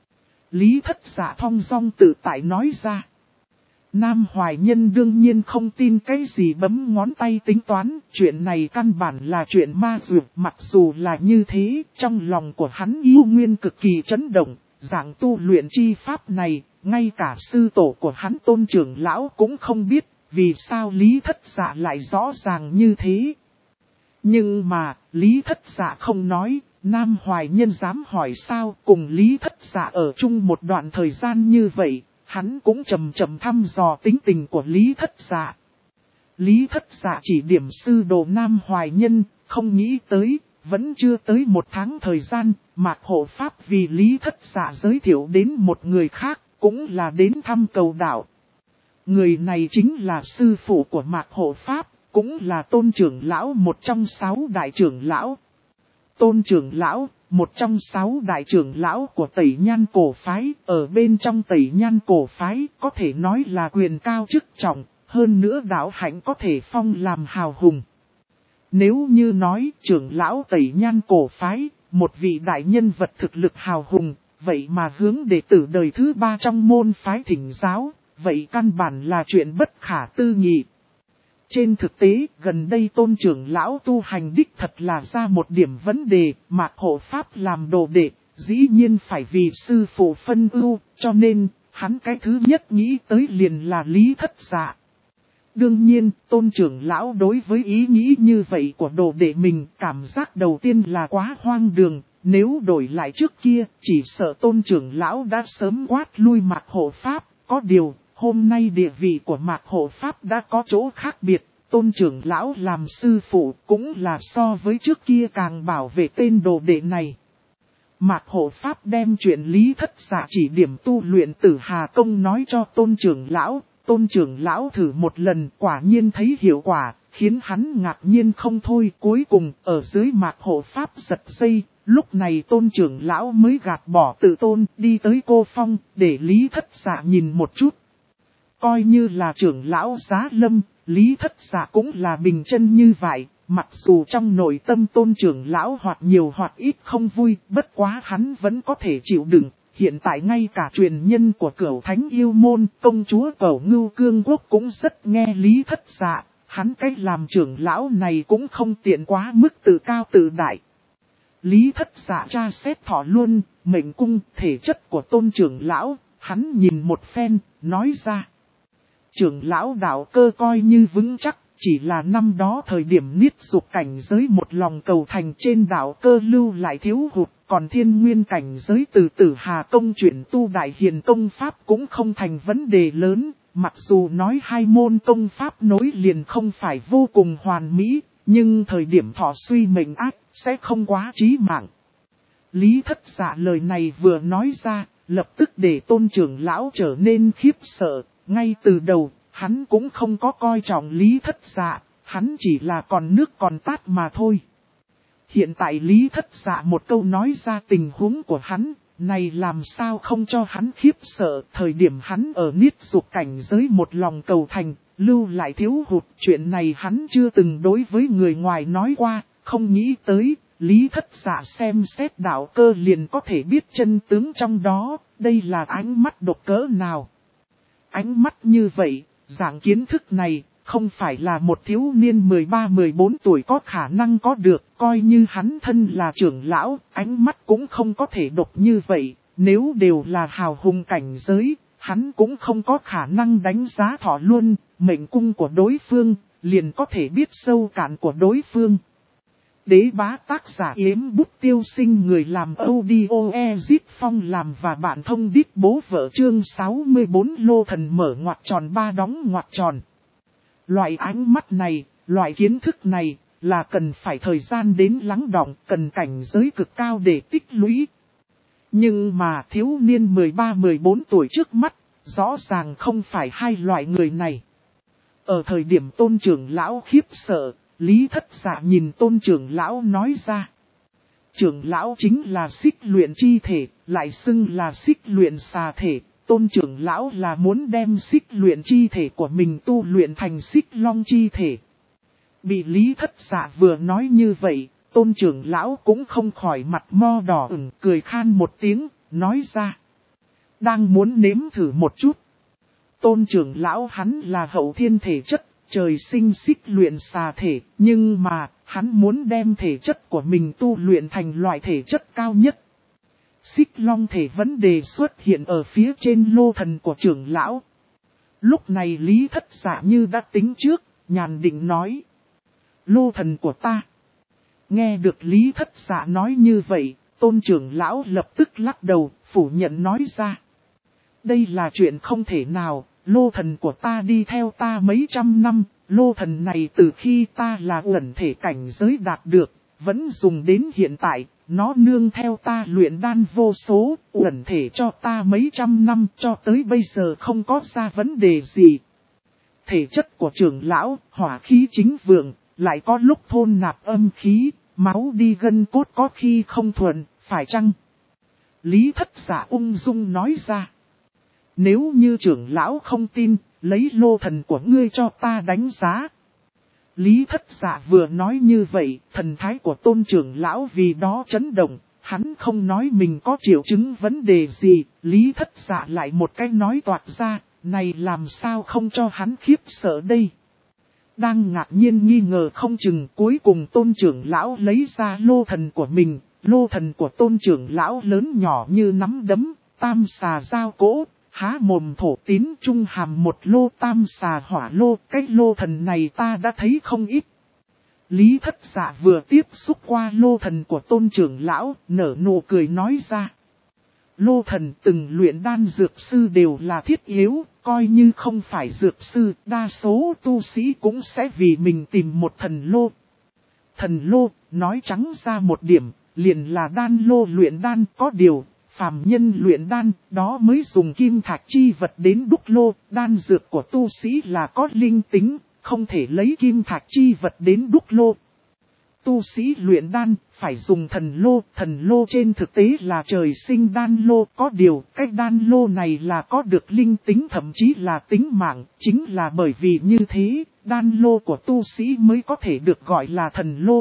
Lý Thất Dạ thong dong tự tại nói ra. Nam Hoài Nhân đương nhiên không tin cái gì bấm ngón tay tính toán, chuyện này căn bản là chuyện ma dược. Mặc dù là như thế, trong lòng của hắn yêu nguyên cực kỳ chấn động, dạng tu luyện chi pháp này, ngay cả sư tổ của hắn Tôn trưởng lão cũng không biết, vì sao Lý Thất Dạ lại rõ ràng như thế. Nhưng mà, Lý Thất Dạ không nói, Nam Hoài Nhân dám hỏi sao, cùng Lý Thất Dạ ở chung một đoạn thời gian như vậy. Hắn cũng chậm chậm thăm dò tính tình của Lý Thất Dạ. Lý Thất Dạ chỉ điểm sư đồ Nam Hoài Nhân, không nghĩ tới, vẫn chưa tới một tháng thời gian, Mạc Hộ Pháp vì Lý Thất Dạ giới thiệu đến một người khác, cũng là đến thăm cầu đạo. Người này chính là sư phụ của Mạc Hộ Pháp, cũng là Tôn trưởng lão, một trong 6 đại trưởng lão. Tôn trưởng lão, một trong 6 đại trưởng lão của Tẩy Nhan cổ phái, ở bên trong Tẩy Nhan cổ phái có thể nói là quyền cao chức trọng, hơn nữa đạo hạnh có thể phong làm hào hùng. Nếu như nói trưởng lão Tẩy Nhan cổ phái, một vị đại nhân vật thực lực hào hùng, vậy mà hướng đệ tử đời thứ 3 trong môn phái thỉnh giáo, vậy căn bản là chuyện bất khả tư nghị. Trên thực tế, gần đây Tôn trưởng lão tu hành đích thật là ra một điểm vấn đề, Mạc Hộ Pháp làm đồ đệ, dĩ nhiên phải vì sư phụ phân ưu, cho nên, hắn cái thứ nhất nghĩ tới liền là Lý Thất Dạ. Đương nhiên, Tôn trưởng lão đối với ý nghĩ như vậy của đồ đệ mình, cảm giác đầu tiên là quá hoang đường, nếu đổi lại trước kia, chỉ sợ Tôn trưởng lão đã sớm quát lui Mạc Hộ Pháp, có điều. Hôm nay địa vị của Mạc Hộ Pháp đã có chỗ khác biệt, Tôn trưởng lão làm sư phụ cũng là so với trước kia càng bảo vệ tên đồ đệ này. Mạc Hộ Pháp đem chuyện Lý Thất Dạ chỉ điểm tu luyện Tử Hà Công nói cho Tôn trưởng lão thử một lần quả nhiên thấy hiệu quả, khiến hắn ngạc nhiên không thôi. Cuối cùng ở dưới Mạc Hộ Pháp giật dây, lúc này Tôn trưởng lão mới gạt bỏ tự tôn đi tới Cô Phong để Lý Thất Dạ nhìn một chút. Coi như là trưởng lão Giá Lâm, Lý Thất Dạ cũng là bình chân như vậy, mặc dù trong nội tâm Tôn trưởng lão hoặc nhiều hoặc ít không vui, bất quá hắn vẫn có thể chịu đựng. Hiện tại ngay cả truyền nhân của Cửu Thánh Yêu Môn, công chúa Cửu Ngưu Cương Quốc cũng rất nghe Lý Thất Dạ, hắn cách làm trưởng lão này cũng không tiện quá mức tự cao tự đại. Lý Thất Dạ tra xét thọ luân, mệnh cung, thể chất của Tôn trưởng lão, hắn nhìn một phen, nói ra. Trưởng lão đạo cơ coi như vững chắc, chỉ là năm đó thời điểm niết dục cảnh giới một lòng cầu thành trên đạo cơ lưu lại thiếu hụt, còn thiên nguyên cảnh giới từ Tử Hà Công chuyển tu đại hiền công pháp cũng không thành vấn đề lớn, mặc dù nói hai môn công pháp nối liền không phải vô cùng hoàn mỹ, nhưng thời điểm thọ suy mệnh ác sẽ không quá chí mạng. Lý Thất Dạ lời này vừa nói ra, lập tức để Tôn trưởng lão trở nên khiếp sợ. Ngay từ đầu, hắn cũng không có coi trọng Lý Thất Dạ, hắn chỉ là còn nước còn tát mà thôi. Hiện tại Lý Thất Dạ một câu nói ra tình huống của hắn, này làm sao không cho hắn khiếp sợ. Thời điểm hắn ở niết dục cảnh giới một lòng cầu thành, lưu lại thiếu hụt, chuyện này hắn chưa từng đối với người ngoài nói qua, không nghĩ tới. Lý Thất Dạ xem xét đạo cơ liền có thể biết chân tướng trong đó, đây là ánh mắt độc cỡ nào. Ánh mắt như vậy, dạng kiến thức này, không phải là một thiếu niên 13-14 tuổi có khả năng có được, coi như hắn thân là trưởng lão, ánh mắt cũng không có thể độc như vậy, nếu đều là hào hùng cảnh giới, hắn cũng không có khả năng đánh giá thọ luân, mệnh cung của đối phương, liền có thể biết sâu cạn của đối phương. Đế bá tác giả Yếm Bút Tiêu Sinh, người làm audio Ezit Phong làm và bạn thông đít bố vợ. Chương 64 Lô Thần mở ngoặc tròn ba đóng ngoặc tròn. Loại ánh mắt này, loại kiến thức này, là cần phải thời gian đến lắng đọng, cần cảnh giới cực cao để tích lũy. Nhưng mà thiếu niên 13-14 tuổi trước mắt, rõ ràng không phải hai loại người này. Ở thời điểm Tôn trưởng lão khiếp sợ, Lý Thất Dạ nhìn Tôn trưởng lão nói ra. Trưởng lão chính là xích luyện chi thể, lại xưng là xích luyện xà thể. Tôn trưởng lão là muốn đem xích luyện chi thể của mình tu luyện thành xích long chi thể. Bị Lý Thất Dạ vừa nói như vậy, Tôn trưởng lão cũng không khỏi mặt mo đỏ ửng, cười khan một tiếng, nói ra. Đang muốn nếm thử một chút. Tôn trưởng lão hắn là hậu thiên thể chất, trời sinh xích luyện xà thể, nhưng mà, hắn muốn đem thể chất của mình tu luyện thành loại thể chất cao nhất. Xích long thể vấn đề xuất hiện ở phía trên lô thần của trưởng lão. Lúc này Lý Thất Dạ như đã tính trước, nhàn định nói. Lô thần của ta. Nghe được Lý Thất Dạ nói như vậy, Tôn trưởng lão lập tức lắc đầu, phủ nhận nói ra. Đây là chuyện không thể nào, lô thần của ta đi theo ta mấy trăm năm, lô thần này từ khi ta là uẩn thể cảnh giới đạt được, vẫn dùng đến hiện tại, nó nương theo ta luyện đan vô số, uẩn thể cho ta mấy trăm năm cho tới bây giờ không có ra vấn đề gì. Thể chất của trưởng lão, hỏa khí chính vượng, lại có lúc thôn nạp âm khí, máu đi gân cốt có khi không thuận, phải chăng? Lý Thất Dạ ung dung nói ra. Nếu như trưởng lão không tin, lấy lô thần của ngươi cho ta đánh giá. Lý Thất Dạ vừa nói như vậy, thần thái của Tôn trưởng lão vì đó chấn động, hắn không nói mình có triệu chứng vấn đề gì, Lý Thất Dạ lại một cái nói toạc ra, này làm sao không cho hắn khiếp sợ đây. Đang ngạc nhiên nghi ngờ không chừng, cuối cùng Tôn trưởng lão lấy ra lô thần của mình, lô thần của Tôn trưởng lão lớn nhỏ như nắm đấm, tam xà giao cỗ. Há mồm thổ tín trung hàm một lô tam xà hỏa lô, cái lô thần này ta đã thấy không ít. Lý Thất Dạ vừa tiếp xúc qua lô thần của Tôn trưởng lão, nở nụ cười nói ra. Lô thần từng luyện đan dược sư đều là thiết yếu, coi như không phải dược sư, đa số tu sĩ cũng sẽ vì mình tìm một thần lô. Thần lô, nói trắng ra một điểm, liền là đan lô luyện đan có điều. Phàm nhân luyện đan, đó mới dùng kim thạch chi vật đến đúc lô, đan dược của tu sĩ là có linh tính, không thể lấy kim thạch chi vật đến đúc lô. Tu sĩ luyện đan, phải dùng thần lô trên thực tế là trời sinh đan lô, có điều, cái đan lô này là có được linh tính thậm chí là tính mạng, chính là bởi vì như thế, đan lô của tu sĩ mới có thể được gọi là thần lô.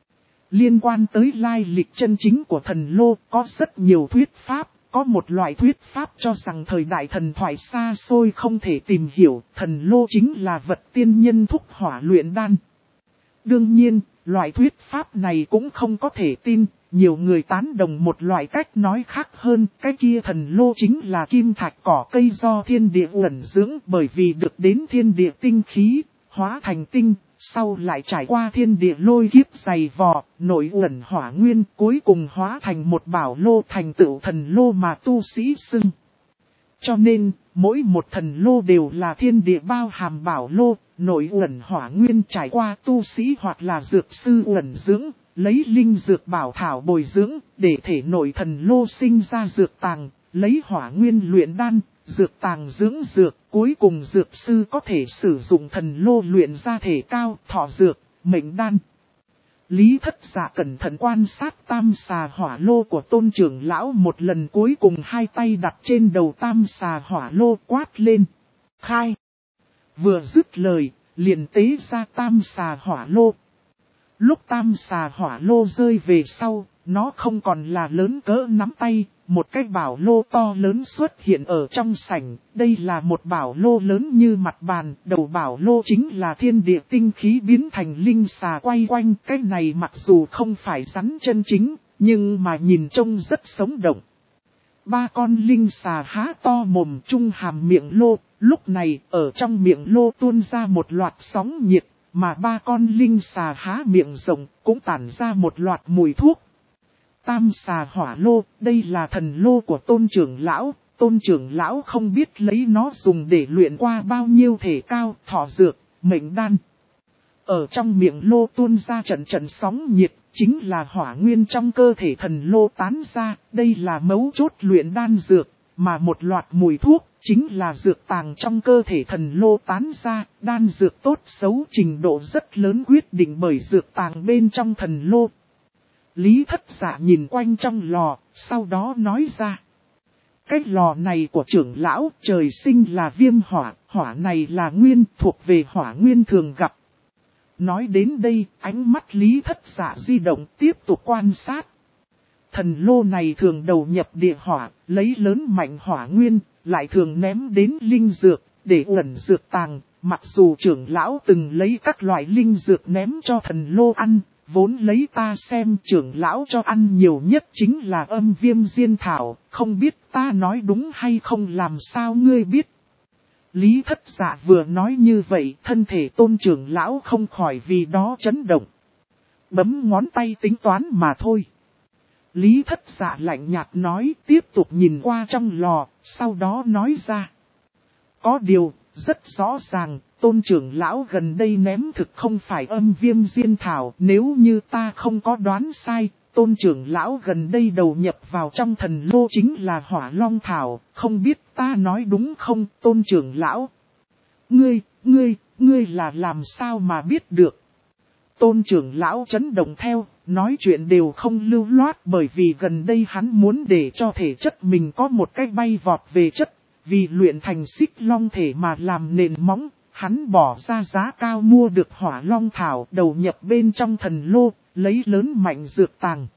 Liên quan tới lai lịch chân chính của thần lô có rất nhiều thuyết pháp, có một loại thuyết pháp cho rằng thời đại thần thoại xa xôi không thể tìm hiểu, thần lô chính là vật tiên nhân thúc hỏa luyện đan. Đương nhiên, loại thuyết pháp này cũng không có thể tin, nhiều người tán đồng một loại cách nói khác hơn, cái kia thần lô chính là kim thạch cỏ cây do thiên địa ẩn dưỡng bởi vì được đến thiên địa tinh khí, hóa thành tinh. Sau lại trải qua thiên địa lôi kiếp dày vò, nội ẩn hỏa nguyên cuối cùng hóa thành một bảo lô thành tựu thần lô mà tu sĩ xưng. Cho nên, mỗi một thần lô đều là thiên địa bao hàm bảo lô, nội ẩn hỏa nguyên trải qua tu sĩ hoặc là dược sư ẩn dưỡng, lấy linh dược bảo thảo bồi dưỡng, để thể nội thần lô sinh ra dược tàng, lấy hỏa nguyên luyện đan. Dược tàng dưỡng dược, cuối cùng dược sư có thể sử dụng thần lô luyện ra thể cao, thọ dược, mệnh đan. Lý Thất Dạ cẩn thận quan sát tam xà hỏa lô của Tôn trưởng lão một lần cuối cùng hai tay đặt trên đầu tam xà hỏa lô quát lên. Khai! Vừa dứt lời, liền tế ra tam xà hỏa lô. Lúc tam xà hỏa lô rơi về sau, nó không còn là lớn cỡ nắm tay. Một cái bảo lô to lớn xuất hiện ở trong sảnh, đây là một bảo lô lớn như mặt bàn, đầu bảo lô chính là thiên địa tinh khí biến thành linh xà quay quanh, cái này mặc dù không phải rắn chân chính, nhưng mà nhìn trông rất sống động. Ba con linh xà há to mồm trung hàm miệng lô, lúc này ở trong miệng lô tuôn ra một loạt sóng nhiệt, mà ba con linh xà há miệng rộng cũng tản ra một loạt mùi thuốc. Tam xà hỏa lô, đây là thần lô của Tôn trưởng lão không biết lấy nó dùng để luyện qua bao nhiêu thể cao, thọ dược, mệnh đan. Ở trong miệng lô tuôn ra trận sóng nhiệt, chính là hỏa nguyên trong cơ thể thần lô tán ra, đây là mấu chốt luyện đan dược, mà một loạt mùi thuốc, chính là dược tàng trong cơ thể thần lô tán ra, đan dược tốt xấu trình độ rất lớn quyết định bởi dược tàng bên trong thần lô. Lý Thất Dạ nhìn quanh trong lò, sau đó nói ra. Cái lò này của trưởng lão trời sinh là viêm hỏa, hỏa này là nguyên thuộc về hỏa nguyên thường gặp. Nói đến đây, ánh mắt Lý Thất Dạ di động tiếp tục quan sát. Thần lô này thường đầu nhập địa hỏa, lấy lớn mạnh hỏa nguyên, lại thường ném đến linh dược, để ẩn dược tàng. Mặc dù trưởng lão từng lấy các loại linh dược ném cho thần lô ăn, vốn lấy ta xem trưởng lão cho ăn nhiều nhất chính là âm viêm diên thảo, không biết ta nói đúng hay không làm sao ngươi biết. Lý Thất Dạ vừa nói như vậy, thân thể Tôn trưởng lão không khỏi vì đó chấn động. Bấm ngón tay tính toán mà thôi. Lý Thất Dạ lạnh nhạt nói, tiếp tục nhìn qua trong lò, sau đó nói ra. Có điều, rất rõ ràng, Tôn trưởng lão gần đây ném thực không phải âm viêm diên thảo. Nếu như ta không có đoán sai, Tôn trưởng lão gần đây đầu nhập vào trong thần lô chính là hỏa long thảo. Không biết ta nói đúng không, Tôn trưởng lão? Ngươi là làm sao mà biết được? Tôn trưởng lão chấn động theo, nói chuyện đều không lưu loát bởi vì gần đây hắn muốn để cho thể chất mình có một cách bay vọt về chất. Vì luyện thành xích long thể mà làm nền móng, hắn bỏ ra giá cao mua được hỏa long thảo đầu nhập bên trong thần lô, lấy lớn mạnh dược tàng.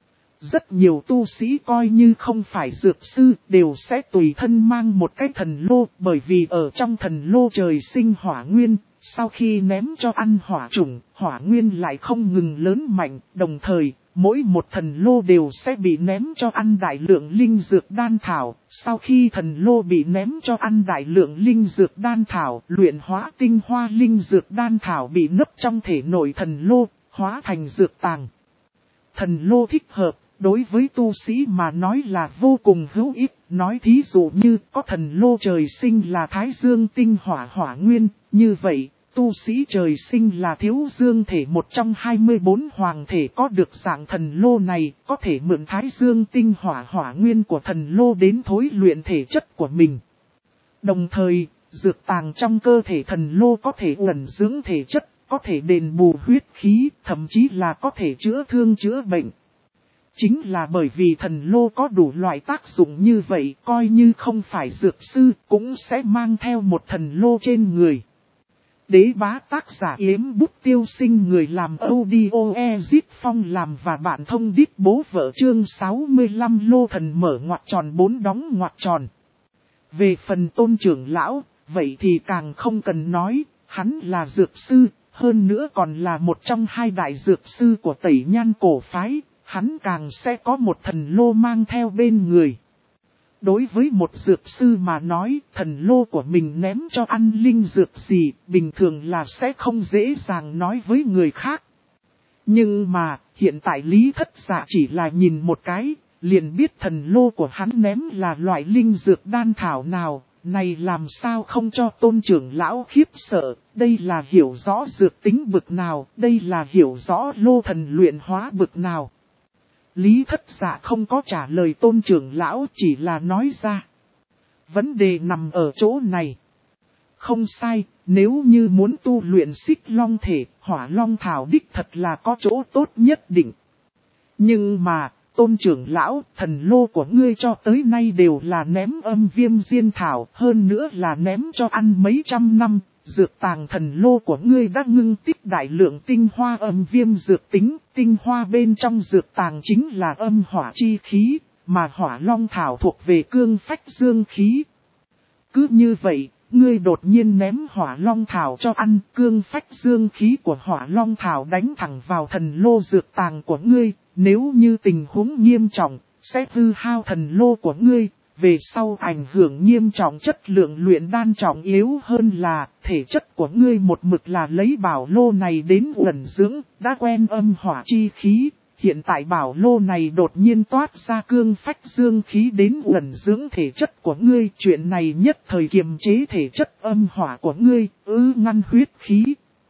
Rất nhiều tu sĩ coi như không phải dược sư đều sẽ tùy thân mang một cái thần lô bởi vì ở trong thần lô trời sinh hỏa nguyên. Sau khi ném cho ăn hỏa trùng, hỏa nguyên lại không ngừng lớn mạnh, đồng thời, mỗi một thần lô đều sẽ bị ném cho ăn đại lượng linh dược đan thảo. Sau khi thần lô bị ném cho ăn đại lượng linh dược đan thảo, luyện hóa tinh hoa linh dược đan thảo bị nấp trong thể nội thần lô, hóa thành dược tàng. Thần lô thích hợp, đối với tu sĩ mà nói là vô cùng hữu ích. Nói thí dụ như có thần lô trời sinh là thái dương tinh hỏa hỏa nguyên, như vậy, tu sĩ trời sinh là thiếu dương thể một trong 24 hoàng thể có được dạng thần lô này, có thể mượn thái dương tinh hỏa hỏa nguyên của thần lô đến thối luyện thể chất của mình. Đồng thời, dược tàng trong cơ thể thần lô có thể ẩn dưỡng thể chất, có thể đền bù huyết khí, thậm chí là có thể chữa thương chữa bệnh. Chính là bởi vì thần lô có đủ loại tác dụng như vậy, coi như không phải dược sư, cũng sẽ mang theo một thần lô trên người. Đế bá tác giả Yếm Bút Tiêu Sinh, người làm audio Ezit Phong làm và bạn thông đít bố vợ. Chương 65 lô thần mở ngoặc tròn 4 đóng ngoặc tròn. Về phần Tôn trưởng lão, vậy thì càng không cần nói, hắn là dược sư, hơn nữa còn là một trong hai đại dược sư của Tẩy Nhan cổ phái, hắn càng sẽ có một thần lô mang theo bên người. Đối với một dược sư mà nói, thần lô của mình ném cho ăn linh dược gì, bình thường là sẽ không dễ dàng nói với người khác. Nhưng mà, hiện tại Lý Thất Dạ chỉ là nhìn một cái, liền biết thần lô của hắn ném là loại linh dược đan thảo nào, này làm sao không cho Tôn trưởng lão khiếp sợ, đây là hiểu rõ dược tính bực nào, đây là hiểu rõ lô thần luyện hóa bực nào. Lý Thất Dạ không có trả lời Tôn trưởng lão, chỉ là nói ra. Vấn đề nằm ở chỗ này. Không sai, nếu như muốn tu luyện xích long thể, hỏa long thảo đích thật là có chỗ tốt nhất định. Nhưng mà, Tôn trưởng lão, thần lô của ngươi cho tới nay đều là ném âm viêm diên thảo, hơn nữa là ném cho ăn mấy trăm năm. Dược tàng thần lô của ngươi đã ngưng tích đại lượng tinh hoa âm viêm dược tính, tinh hoa bên trong dược tàng chính là âm hỏa chi khí, mà hỏa long thảo thuộc về cương phách dương khí. Cứ như vậy, ngươi đột nhiên ném hỏa long thảo cho ăn, cương phách dương khí của hỏa long thảo đánh thẳng vào thần lô dược tàng của ngươi, nếu như tình huống nghiêm trọng, sẽ hư hao thần lô của ngươi. Về sau ảnh hưởng nghiêm trọng chất lượng luyện đan trọng yếu hơn là thể chất của ngươi một mực là lấy bảo lô này đến ẩn dưỡng, đã quen âm hỏa chi khí. Hiện tại bảo lô này đột nhiên toát ra cương phách dương khí đến ẩn dưỡng thể chất của ngươi. Chuyện này nhất thời kiềm chế thể chất âm hỏa của ngươi, ngăn huyết khí.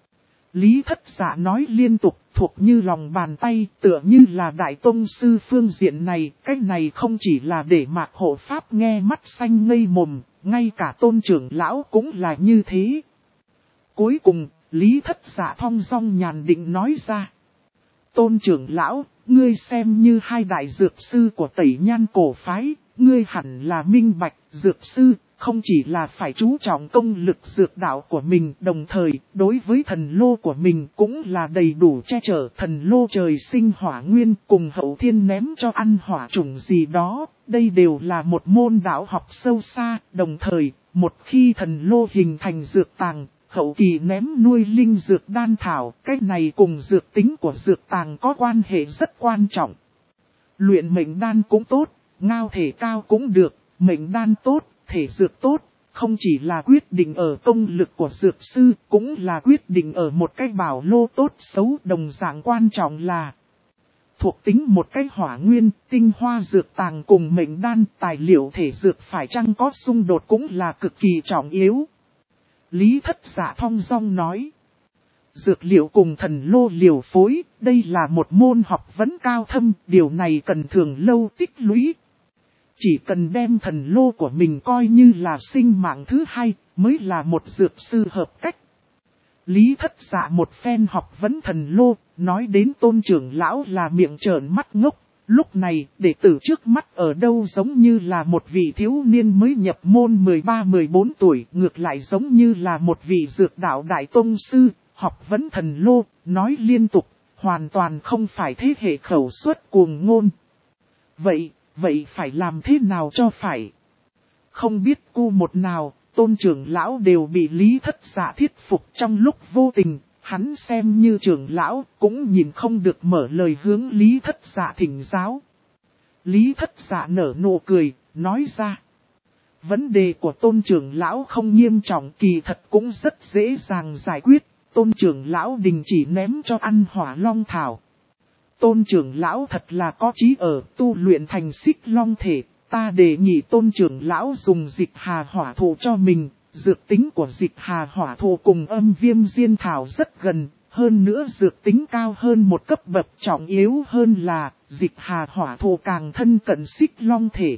Lý Thất Dạ nói liên tục, thuộc như lòng bàn tay, tựa như là đại tông sư phương diện này. Cái này không chỉ là để Mạc Hộ Pháp nghe mắt xanh ngây mồm, ngay cả Tôn trưởng lão cũng là như thế. Cuối cùng, Lý Thất Dạ thong dong nhàn định nói ra. Tôn trưởng lão, ngươi xem như hai đại dược sư của Tẩy Nhan cổ phái, ngươi hẳn là minh bạch. Dược sư không chỉ là phải chú trọng công lực dược đạo của mình, đồng thời đối với thần lô của mình cũng là đầy đủ che chở. Thần lô trời sinh hỏa nguyên cùng hậu thiên ném cho ăn hỏa trùng gì đó, đây đều là một môn đạo học sâu xa. Đồng thời, một khi thần lô hình thành dược tàng, hậu kỳ ném nuôi linh dược đan thảo, cái này cùng dược tính của dược tàng có quan hệ rất quan trọng. Luyện mệnh đan cũng tốt, ngao thể cao cũng được, mệnh đan tốt, thể dược tốt, không chỉ là quyết định ở công lực của dược sư, cũng là quyết định ở một cái bảo lô tốt xấu. Đồng dạng quan trọng là thuộc tính một cái hỏa nguyên, tinh hoa dược tàng cùng mệnh đan, tài liệu thể dược phải chăng có xung đột cũng là cực kỳ trọng yếu. Lý Thất Dạ thong dong nói. Dược liệu cùng thần lô liều phối, đây là một môn học vấn cao thâm, điều này cần thường lâu tích lũy. Chỉ cần đem thần lô của mình coi như là sinh mạng thứ hai, mới là một dược sư hợp cách. Lý Thất Dạ một phen học vấn thần lô, nói đến Tôn trưởng lão là miệng trợn mắt ngốc. Lúc này, đệ tử trước mắt ở đâu giống như là một vị thiếu niên mới nhập môn 13-14 tuổi, ngược lại giống như là một vị dược đạo đại tông sư, học vấn thần lô, nói liên tục, hoàn toàn không phải thế hệ khẩu suất cuồng ngôn. Vậy phải làm thế nào cho phải? Không biết cu một nào, Tôn trưởng lão đều bị Lý Thất Dạ thuyết phục. Trong lúc vô tình, hắn xem như trưởng lão, cũng nhìn không được mở lời hướng Lý Thất Dạ thỉnh giáo. Lý Thất Dạ nở nụ cười, nói ra. Vấn đề của Tôn trưởng lão không nghiêm trọng, kỳ thật cũng rất dễ dàng giải quyết. Tôn trưởng lão đình chỉ ném cho ăn hỏa long thảo. Tôn trưởng lão thật là có trí ở tu luyện thành xích long thể. Ta đề nghị Tôn trưởng lão dùng dịch hà hỏa thụ cho mình. Dược tính của dịch hà hỏa thụ cùng âm viêm diên thảo rất gần. Hơn nữa dược tính cao hơn một cấp bậc, trọng yếu hơn là dịch hà hỏa thụ càng thân cận xích long thể.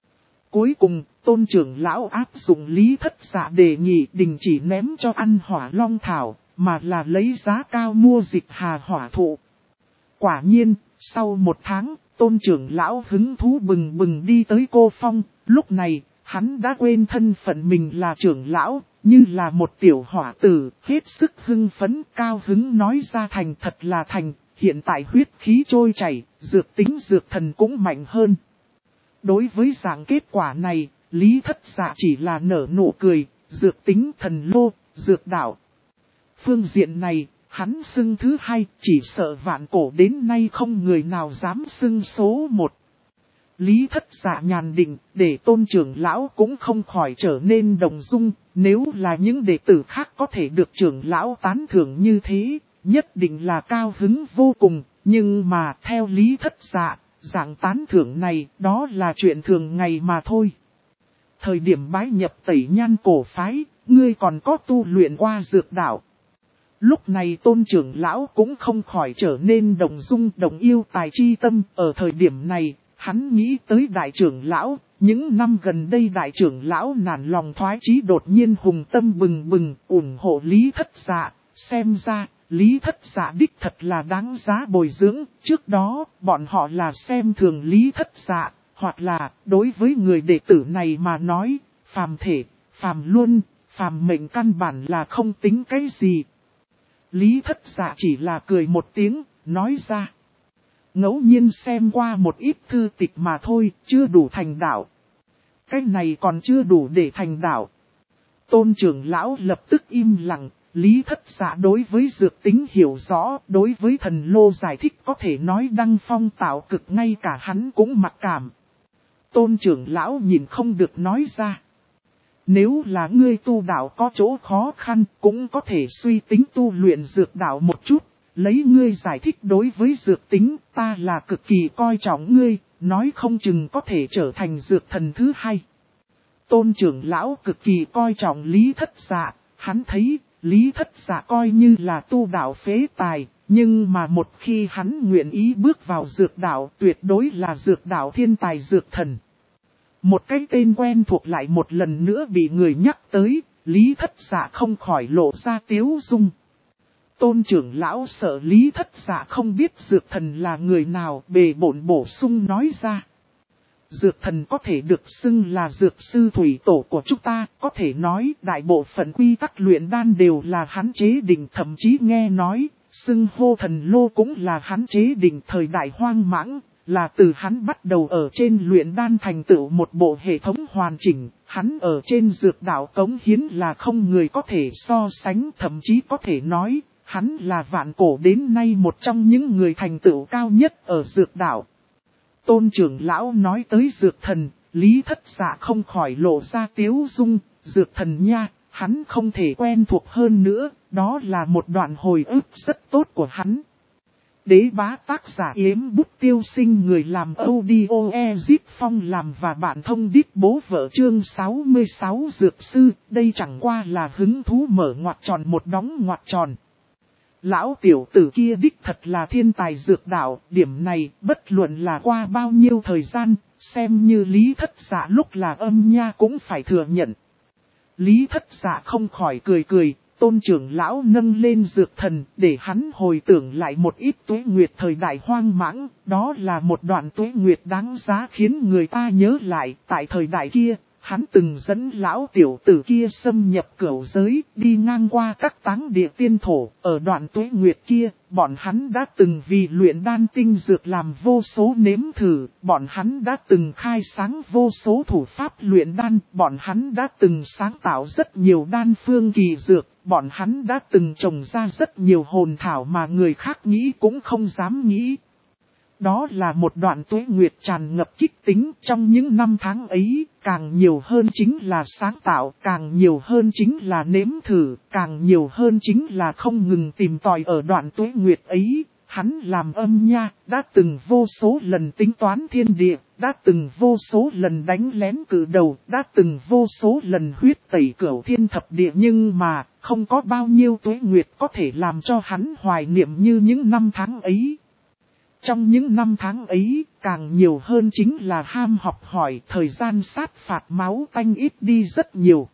Cuối cùng, Tôn trưởng lão áp dụng Lý Thất Dạ đề nghị đình chỉ ném cho ăn hỏa long thảo, mà là lấy giá cao mua dịch hà hỏa thụ. Quả nhiên, sau một tháng, Tôn trưởng lão hứng thú bừng bừng đi tới Cô Phong. Lúc này, hắn đã quên thân phận mình là trưởng lão, như là một tiểu hỏa tử, hết sức hưng phấn, cao hứng nói ra thành thật là thành. Hiện tại huyết khí trôi chảy, dược tính dược thần cũng mạnh hơn. Đối với dạng kết quả này, Lý Thất Dạ chỉ là nở nụ cười, dược tính thần lô, dược đạo. Phương diện này, hắn xưng thứ hai, chỉ sợ vạn cổ đến nay không người nào dám xưng số một. Lý Thất Dạ nhàn định, để Tôn trưởng lão cũng không khỏi trở nên động dung. Nếu là những đệ tử khác có thể được trưởng lão tán thưởng như thế, nhất định là cao hứng vô cùng. Nhưng mà theo Lý Thất Dạ, dạng tán thưởng này đó là chuyện thường ngày mà thôi. Thời điểm bái nhập Tẩy Nhan cổ phái, ngươi còn có tu luyện qua dược đạo. Lúc này Tôn trưởng lão cũng không khỏi trở nên động dung động yêu tài chi tâm. Ở thời điểm này, hắn nghĩ tới đại trưởng lão. Những năm gần đây đại trưởng lão nản lòng thoái chí đột nhiên hùng tâm bừng bừng ủng hộ Lý Thất Dạ. Xem ra, Lý Thất Dạ đích thật là đáng giá bồi dưỡng. Trước đó, bọn họ là xem thường Lý Thất Dạ, hoặc là đối với người đệ tử này mà nói, phàm thể, phàm luân, phàm mệnh căn bản là không tính cái gì. Lý Thất Dạ chỉ là cười một tiếng, nói ra. Ngẫu nhiên xem qua một ít thư tịch mà thôi, chưa đủ thành đạo. Cái này còn chưa đủ để thành đạo. Tôn trưởng lão lập tức im lặng. Lý Thất Dạ đối với dược tính hiểu rõ, đối với thần lô giải thích có thể nói đăng phong tạo cực, ngay cả hắn cũng mặc cảm. Tôn trưởng lão nhìn không được nói ra. Nếu là ngươi tu đạo có chỗ khó khăn, cũng có thể suy tính tu luyện dược đạo một chút. Lấy ngươi giải thích đối với dược tính, ta là cực kỳ coi trọng ngươi, nói không chừng có thể trở thành dược thần thứ hai. Tôn trưởng lão cực kỳ coi trọng Lý Thất Dạ, hắn thấy Lý Thất Dạ coi như là tu đạo phế tài, nhưng mà một khi hắn nguyện ý bước vào dược đạo tuyệt đối là dược đạo thiên tài dược thần. Một cái tên quen thuộc lại một lần nữa bị người nhắc tới, Lý Thất Dạ không khỏi lộ ra tiếu dung. Tôn trưởng lão sợ Lý Thất Dạ không biết dược thần là người nào, bề bộn bổ sung nói ra. Dược thần có thể được xưng là dược sư thủy tổ của chúng ta, có thể nói đại bộ phận quy tắc luyện đan đều là hắn chế định, thậm chí nghe nói, xưng hô thần lô cũng là hắn chế định thời đại hoang mãng, là từ hắn bắt đầu ở trên luyện đan thành tựu một bộ hệ thống hoàn chỉnh, hắn ở trên dược đạo cống hiến là không người có thể so sánh, thậm chí có thể nói, hắn là vạn cổ đến nay một trong những người thành tựu cao nhất ở dược đạo. Tôn trưởng lão nói tới dược thần, Lý Thất Dạ không khỏi lộ ra tiếu dung, dược thần nha, hắn không thể quen thuộc hơn nữa, đó là một đoạn hồi ức rất tốt của hắn. Đế bá tác giả Yếm Bút Tiêu Sinh, người làm audio Ezip Phong làm và bạn thông đít bố vợ chương 66 dược sư, đây chẳng qua là hứng thú mở ngoặc tròn một đóng ngoặc tròn. Lão tiểu tử kia đích thật là thiên tài dược đạo, điểm này bất luận là qua bao nhiêu thời gian, xem như Lý Thất Dạ lúc là âm nha cũng phải thừa nhận. Lý Thất Dạ không khỏi cười cười, tôn trưởng lão nâng lên dược thần để hắn hồi tưởng lại một ít tuế nguyệt thời đại hoang mãng, đó là một đoạn tuế nguyệt đáng giá khiến người ta nhớ lại. Tại thời đại kia, hắn từng dẫn lão tiểu tử kia xâm nhập cửu giới, đi ngang qua các táng địa tiên thổ. Ở đoạn tuế nguyệt kia, bọn hắn đã từng vì luyện đan tinh dược làm vô số nếm thử, bọn hắn đã từng khai sáng vô số thủ pháp luyện đan, bọn hắn đã từng sáng tạo rất nhiều đan phương kỳ dược, bọn hắn đã từng trồng ra rất nhiều hồn thảo mà người khác nghĩ cũng không dám nghĩ. Đó là một đoạn tuế nguyệt tràn ngập kích tính, trong những năm tháng ấy, càng nhiều hơn chính là sáng tạo, càng nhiều hơn chính là nếm thử, càng nhiều hơn chính là không ngừng tìm tòi. Ở đoạn tuế nguyệt ấy, hắn làm âm nha, đã từng vô số lần tính toán thiên địa, đã từng vô số lần đánh lén cử đầu, đã từng vô số lần huyết tẩy cửu thiên thập địa, nhưng mà, không có bao nhiêu tuế nguyệt có thể làm cho hắn hoài niệm như những năm tháng ấy. Trong những năm tháng ấy, càng nhiều hơn chính là ham học hỏi, thời gian sát phạt máu tanh ít đi rất nhiều.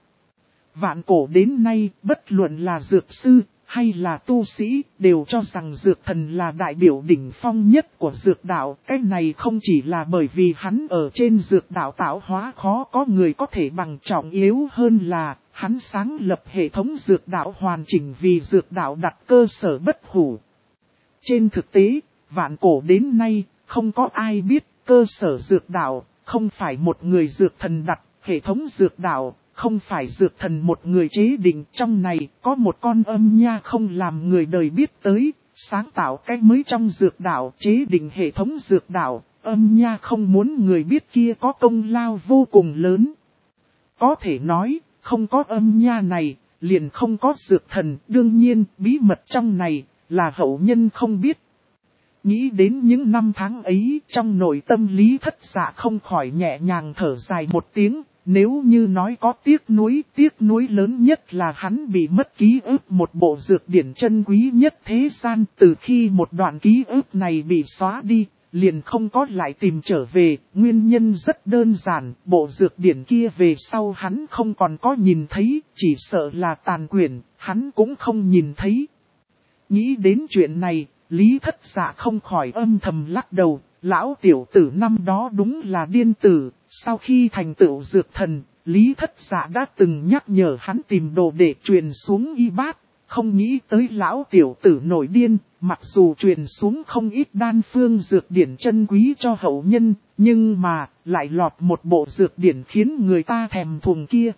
Vạn cổ đến nay, bất luận là dược sư, hay là tu sĩ, đều cho rằng dược thần là đại biểu đỉnh phong nhất của dược đạo. Cái này không chỉ là bởi vì hắn ở trên dược đạo tạo hóa khó có người có thể bằng, trọng yếu hơn là, hắn sáng lập hệ thống dược đạo hoàn chỉnh vì dược đạo đặt cơ sở bất hủ. Trên thực tế, vạn cổ đến nay, không có ai biết cơ sở dược đạo, không phải một người dược thần đặt, hệ thống dược đạo, không phải dược thần một người chế định. Trong này, có một con âm nha không làm người đời biết tới, sáng tạo cái mới trong dược đạo, chế định hệ thống dược đạo, âm nha không muốn người biết kia có công lao vô cùng lớn. Có thể nói, không có âm nha này, liền không có dược thần, đương nhiên, bí mật trong này, là hậu nhân không biết. Nghĩ đến những năm tháng ấy, trong nội tâm Lý Thất Dạ không khỏi nhẹ nhàng thở dài một tiếng. Nếu như nói có tiếc nuối lớn nhất là hắn bị mất ký ức một bộ dược điển chân quý nhất thế gian. Từ khi một đoạn ký ức này bị xóa đi, liền không có lại tìm trở về. Nguyên nhân rất đơn giản, bộ dược điển kia về sau hắn không còn có nhìn thấy, chỉ sợ là tàn quyển, hắn cũng không nhìn thấy. Nghĩ đến chuyện này, Lý Thất Dạ không khỏi âm thầm lắc đầu, lão tiểu tử năm đó đúng là điên tử. Sau khi thành tựu dược thần, Lý Thất Dạ đã từng nhắc nhở hắn tìm đồ để truyền xuống y bát, không nghĩ tới lão tiểu tử nổi điên, mặc dù truyền xuống không ít đan phương dược điển chân quý cho hậu nhân, nhưng mà lại lọt một bộ dược điển khiến người ta thèm thuồng kia.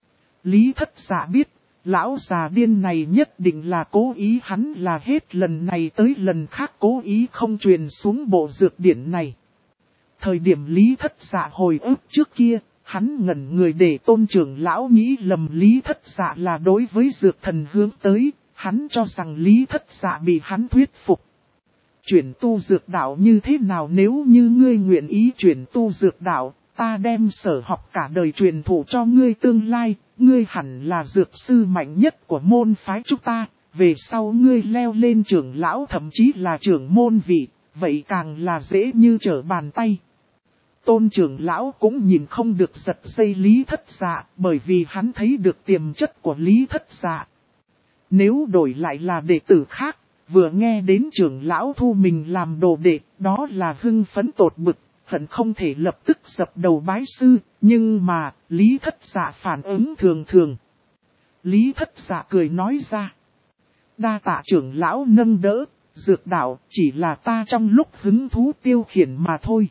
Lý Thất Dạ biết, lão già điên này nhất định là cố ý, hắn là hết lần này tới lần khác cố ý không truyền xuống bộ dược điển này. Thời điểm Lý Thất Dạ hồi ức trước kia, hắn ngẩn người để tôn trưởng lão nghĩ lầm Lý Thất Dạ là đối với dược thần hướng tới, hắn cho rằng Lý Thất Dạ bị hắn thuyết phục. Chuyển tu dược đạo như thế nào? Nếu như ngươi nguyện ý chuyển tu dược đạo, ta đem sở học cả đời truyền thụ cho ngươi tương lai, ngươi hẳn là dược sư mạnh nhất của môn phái chúng ta, về sau ngươi leo lên trưởng lão thậm chí là trưởng môn vị, vậy càng là dễ như trở bàn tay. Tôn trưởng lão cũng nhìn không được giật dây Lý Thất Dạ, bởi vì hắn thấy được tiềm chất của Lý Thất Dạ. Nếu đổi lại là đệ tử khác, vừa nghe đến trưởng lão thu mình làm đồ đệ, đó là hưng phấn tột bực, hận không thể lập tức dập đầu bái sư, nhưng mà, Lý Thất Dạ phản ứng thường thường. Lý Thất Dạ cười nói ra: đa tạ trưởng lão nâng đỡ, dược đạo chỉ là ta trong lúc hứng thú tiêu khiển mà thôi.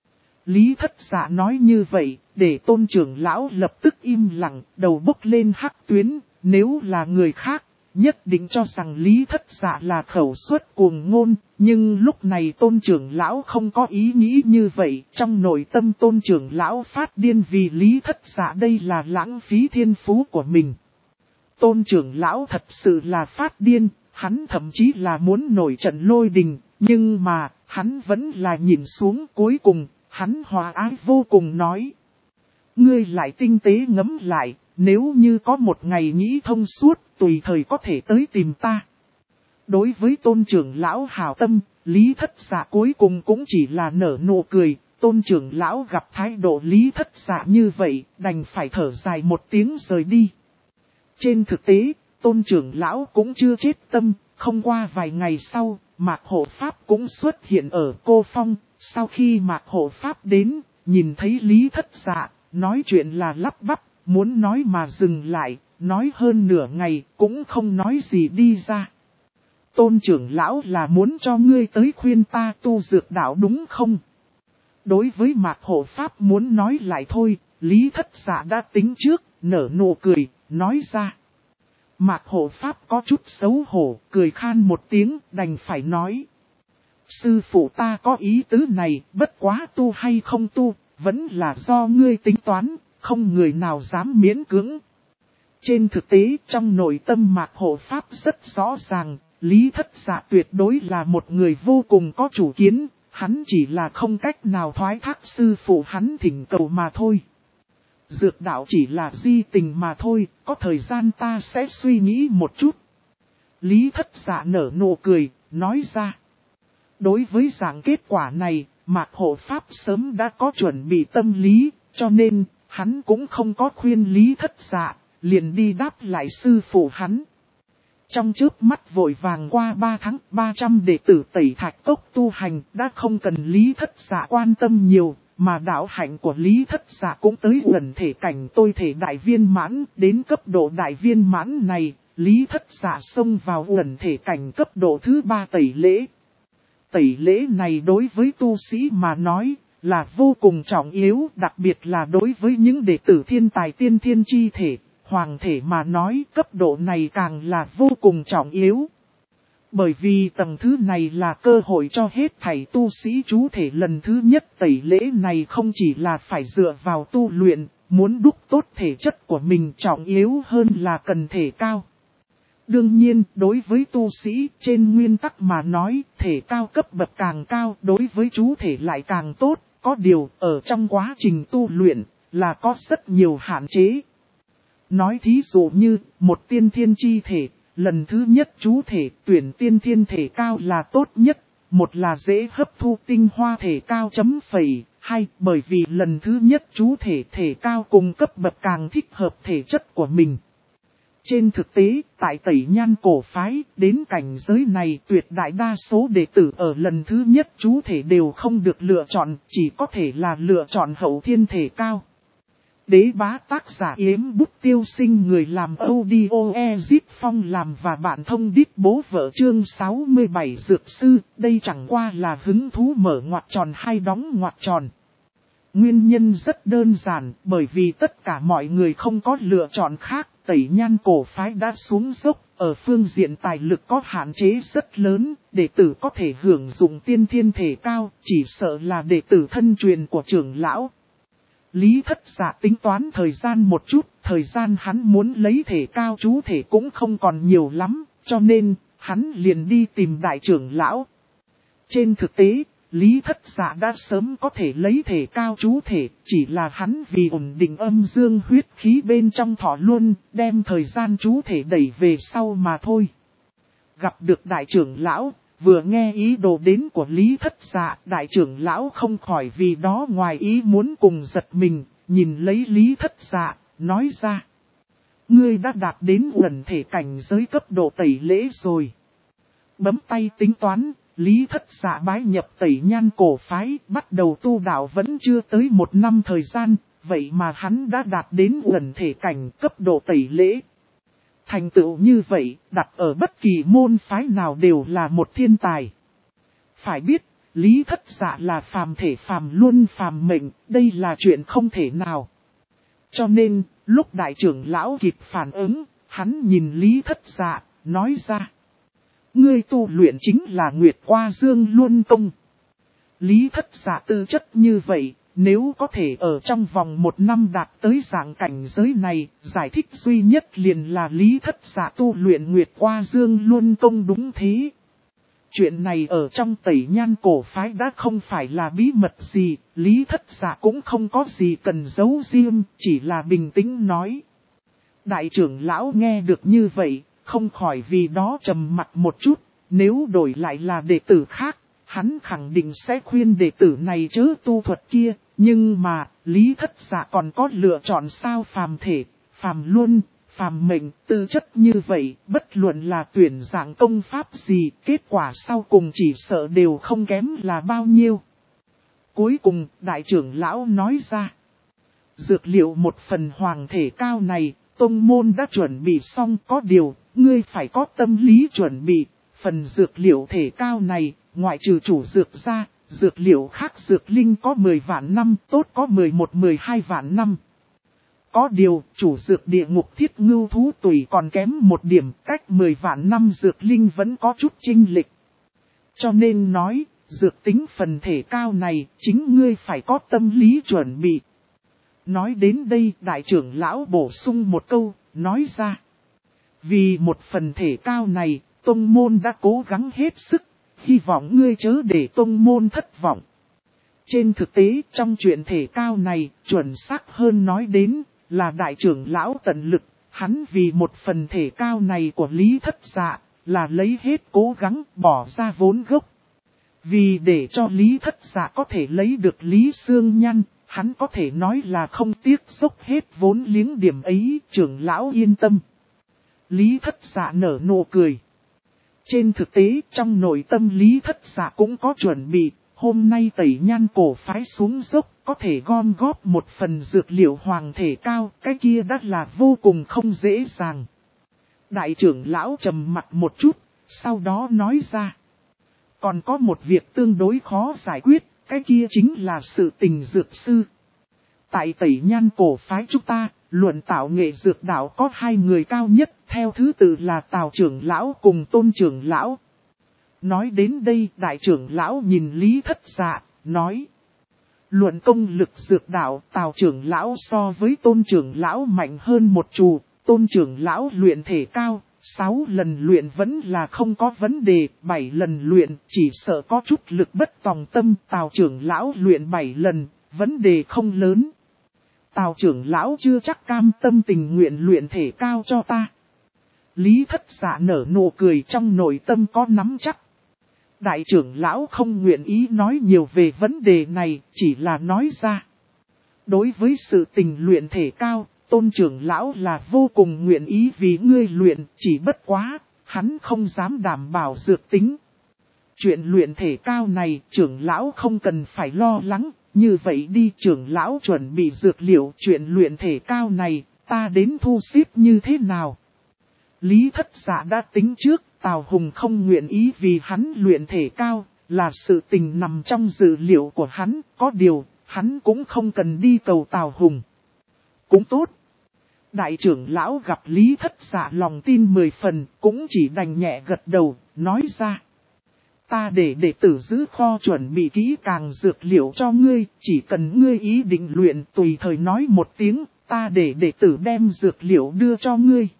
Lý Thất Dạ nói như vậy, để Tôn trưởng lão lập tức im lặng, đầu bốc lên hắc tuyến, nếu là người khác, nhất định cho rằng Lý Thất Dạ là khẩu suất cuồng ngôn, nhưng lúc này Tôn trưởng lão không có ý nghĩ như vậy, trong nội tâm Tôn trưởng lão phát điên vì Lý Thất Dạ đây là lãng phí thiên phú của mình. Tôn trưởng lão thật sự là phát điên, hắn thậm chí là muốn nổi trận lôi đình, nhưng mà, hắn vẫn là nhìn xuống cuối cùng, hắn hòa ái vô cùng nói: ngươi lại tinh tế ngẫm lại, nếu như có một ngày nghĩ thông suốt, tùy thời có thể tới tìm ta. Đối với Tôn trưởng lão hảo tâm, Lý Thất Dạ cuối cùng cũng chỉ là nở nụ cười. Tôn trưởng lão gặp thái độ Lý Thất Dạ như vậy, đành phải thở dài một tiếng rời đi. Trên thực tế, Tôn trưởng lão cũng chưa chết tâm, không qua vài ngày sau, Mạc Hộ Pháp cũng xuất hiện ở Cô Phong. Sau khi Mạc Hộ Pháp đến, nhìn thấy Lý Thất Dạ, nói chuyện là lắp bắp, muốn nói mà dừng lại, nói hơn nửa ngày cũng không nói gì đi ra. Tôn trưởng lão là muốn cho ngươi tới khuyên ta tu dược đạo đúng không? Đối với Mạc Hộ Pháp muốn nói lại thôi, Lý Thất Dạ đã tính trước, nở nụ cười, nói ra. Mạc Hộ Pháp có chút xấu hổ, cười khan một tiếng, đành phải nói: sư phụ ta có ý tứ này, bất quá tu hay không tu, vẫn là do ngươi tính toán, không người nào dám miễn cưỡng. Trên thực tế, trong nội tâm Mạc Hộ Pháp rất rõ ràng, Lý Thất Dạ tuyệt đối là một người vô cùng có chủ kiến, hắn chỉ là không cách nào thoái thác sư phụ hắn thỉnh cầu mà thôi. Dược đạo chỉ là di tình mà thôi, có thời gian ta sẽ suy nghĩ một chút. Lý Thất Dạ nở nụ cười, nói ra. Đối với dạng kết quả này, Mạc Hộ Pháp sớm đã có chuẩn bị tâm lý, cho nên, hắn cũng không có khuyên Lý Thất Dạ, liền đi đáp lại sư phụ hắn. Trong chớp mắt vội vàng qua 3 tháng, 300 đệ tử Tẩy Thạch Cốc tu hành đã không cần Lý Thất Dạ quan tâm nhiều, mà đạo hạnh của Lý Thất Dạ cũng tới gần thể cảnh tôi thể đại viên mãn, đến cấp độ đại viên mãn này, Lý Thất Dạ xông vào gần thể cảnh cấp độ thứ 3 tẩy lễ. Tẩy lễ này đối với tu sĩ mà nói là vô cùng trọng yếu, đặc biệt là đối với những đệ tử thiên tài tiên thiên chi thể, hoàng thể mà nói cấp độ này càng là vô cùng trọng yếu. Bởi vì tầng thứ này là cơ hội cho hết thảy tu sĩ chú thể lần thứ nhất tẩy lễ này không chỉ là phải dựa vào tu luyện, muốn đúc tốt thể chất của mình trọng yếu hơn là cần thể cao. Đương nhiên, đối với tu sĩ, trên nguyên tắc mà nói, thể cao cấp bậc càng cao, đối với chú thể lại càng tốt, có điều, ở trong quá trình tu luyện, là có rất nhiều hạn chế. Nói thí dụ như, một tiên thiên chi thể, lần thứ nhất chú thể tuyển tiên thiên thể cao là tốt nhất, một là dễ hấp thu tinh hoa thể cao chấm phẩy, hai bởi vì lần thứ nhất chú thể thể cao cùng cấp bậc càng thích hợp thể chất của mình. Trên thực tế, tại Tẩy Nhan cổ phái, đến cảnh giới này tuyệt đại đa số đệ tử ở lần thứ nhất chú thể đều không được lựa chọn, chỉ có thể là lựa chọn hậu thiên thể cao. Đế bá tác giả Yếm Bút Tiêu Sinh người làm audio Ezit Phong làm và bạn thông đít bố vợ chương 67 dược sư, đây chẳng qua là hứng thú mở ngoặc tròn hay đóng ngoặc tròn. Nguyên nhân rất đơn giản, bởi vì tất cả mọi người không có lựa chọn khác, Tẩy Nhan cổ phái đã xuống dốc, ở phương diện tài lực có hạn chế rất lớn, đệ tử có thể hưởng dụng tiên thiên thể cao, chỉ sợ là đệ tử thân truyền của trưởng lão. Lý Thất Dạ tính toán thời gian một chút, thời gian hắn muốn lấy thể cao chú thể cũng không còn nhiều lắm, cho nên, hắn liền đi tìm đại trưởng lão. Trên thực tế, Lý Thất Dạ đã sớm có thể lấy thể cao chú thể, chỉ là hắn vì ổn định âm dương huyết khí bên trong thọ luân, đem thời gian chú thể đẩy về sau mà thôi. Gặp được đại trưởng lão, vừa nghe ý đồ đến của Lý Thất Dạ, đại trưởng lão không khỏi vì đó ngoài ý muốn cùng giật mình, nhìn lấy Lý Thất Dạ, nói ra. Ngươi đã đạt đến uẩn thể cảnh giới cấp độ tẩy lễ rồi. Bấm tay tính toán, Lý Thất Dạ bái nhập Tẩy Nhan cổ phái, bắt đầu tu đạo vẫn chưa tới 1 năm thời gian, vậy mà hắn đã đạt đến uẩn thể cảnh cấp độ tẩy lễ. Thành tựu như vậy, đặt ở bất kỳ môn phái nào đều là một thiên tài. Phải biết, Lý Thất Dạ là phàm thể phàm luân phàm mệnh, đây là chuyện không thể nào. Cho nên, lúc đại trưởng lão kịp phản ứng, hắn nhìn Lý Thất Dạ, nói ra. Ngươi tu luyện chính là Nguyệt Qua Dương Luân Công. Lý Thất Dạ tư chất như vậy, nếu có thể ở trong vòng 1 năm đạt tới dạng cảnh giới này, giải thích duy nhất liền là Lý Thất Dạ tu luyện Nguyệt Qua Dương Luân Công đúng thế. Chuyện này ở trong Tẩy Nhan cổ phái đã không phải là bí mật gì, Lý Thất Dạ cũng không có gì cần giấu riêng, chỉ là bình tĩnh nói. Đại trưởng lão nghe được như vậy, không khỏi vì đó trầm mặt một chút, nếu đổi lại là đệ tử khác, hắn khẳng định sẽ khuyên đệ tử này chớ tu thuật kia, nhưng mà, Lý Thất Dạ còn có lựa chọn sao phàm thể, phàm luân, phàm mệnh, tư chất như vậy, bất luận là tuyển dạng công pháp gì, kết quả sau cùng chỉ sợ đều không kém là bao nhiêu. Cuối cùng, đại trưởng lão nói ra, dược liệu 1 phần hoàng thể cao này, tông môn đã chuẩn bị xong, có điều, ngươi phải có tâm lý chuẩn bị, phần dược liệu thể cao này, ngoại trừ chủ dược ra, dược liệu khác dược linh có 10 vạn năm, tốt có 11-12 vạn năm. Có điều, chủ dược địa ngục thiết ngưu thú tùy còn kém 1 điểm, cách 10 vạn năm dược linh vẫn có chút chênh lệch. Cho nên nói, dược tính phần thể cao này, chính ngươi phải có tâm lý chuẩn bị. Nói đến đây, đại trưởng lão bổ sung một câu, nói ra. Vì 1 phần thể cao này, tông môn đã cố gắng hết sức, hy vọng ngươi chớ để tông môn thất vọng. Trên thực tế, trong chuyện thể cao này, chuẩn xác hơn nói đến, là đại trưởng lão tận lực, hắn vì 1 phần thể cao này của Lý Thất Dạ, là lấy hết cố gắng bỏ ra vốn gốc. Vì để cho Lý Thất Dạ có thể lấy được Lý Xương Nhăn, hắn có thể nói là không tiếc dốc hết vốn liếng điểm ấy, trưởng lão yên tâm. Lý Thất Dạ nở nụ cười. Trên thực tế, trong nội tâm Lý Thất Dạ cũng có chuẩn bị, hôm nay Tẩy Nhan cổ phái xuống dốc, có thể gom góp 1 phần dược liệu hoàng thể cao, cái kia đắt là vô cùng không dễ dàng. Đại trưởng lão trầm mặt một chút, sau đó nói ra. Còn có một việc tương đối khó giải quyết, cái kia chính là sự tình dược sư. Tại Tẩy Nhan cổ phái chúng ta, luận tạo nghệ dược đạo có 2 người cao nhất, theo thứ tự là Tào trưởng lão cùng Tôn trưởng lão. Nói đến đây, đại trưởng lão nhìn Lý Thất Dạ, nói. Luận công lực dược đạo, Tào trưởng lão so với Tôn trưởng lão mạnh hơn một chù, Tôn trưởng lão luyện thể cao, 6 lần luyện vẫn là không có vấn đề, 7 lần luyện chỉ sợ có chút lực bất tòng tâm, Tào trưởng lão luyện 7 lần, vấn đề không lớn. Tào trưởng lão chưa chắc cam tâm tình nguyện luyện thể cao cho ta. Lý Thất Dạ nở nụ cười, trong nội tâm có nắm chắc. Đại trưởng lão không nguyện ý nói nhiều về vấn đề này, chỉ là nói ra. Đối với sự tình luyện thể cao, Tôn trưởng lão là vô cùng nguyện ý vì ngươi luyện, chỉ bất quá, hắn không dám đảm bảo dược tính. Chuyện luyện thể cao này, trưởng lão không cần phải lo lắng, như vậy đi trưởng lão chuẩn bị dược liệu, chuyện luyện thể cao này, ta đến thu xếp như thế nào? Lý Thất Dạ đã tính trước, Tào Hùng không nguyện ý vì hắn luyện thể cao, là sự tình nằm trong dự liệu của hắn, có điều, hắn cũng không cần đi cầu Tào Hùng. Cũng tốt. Đại trưởng lão gặp Lý Thất Dạ lòng tin 10 phần, cũng chỉ đành nhẹ gật đầu, nói ra. Ta để đệ tử giữ kho chuẩn bị kỹ càng dược liệu cho ngươi, chỉ cần ngươi ý định luyện tùy thời nói một tiếng, ta để đệ tử đem dược liệu đưa cho ngươi.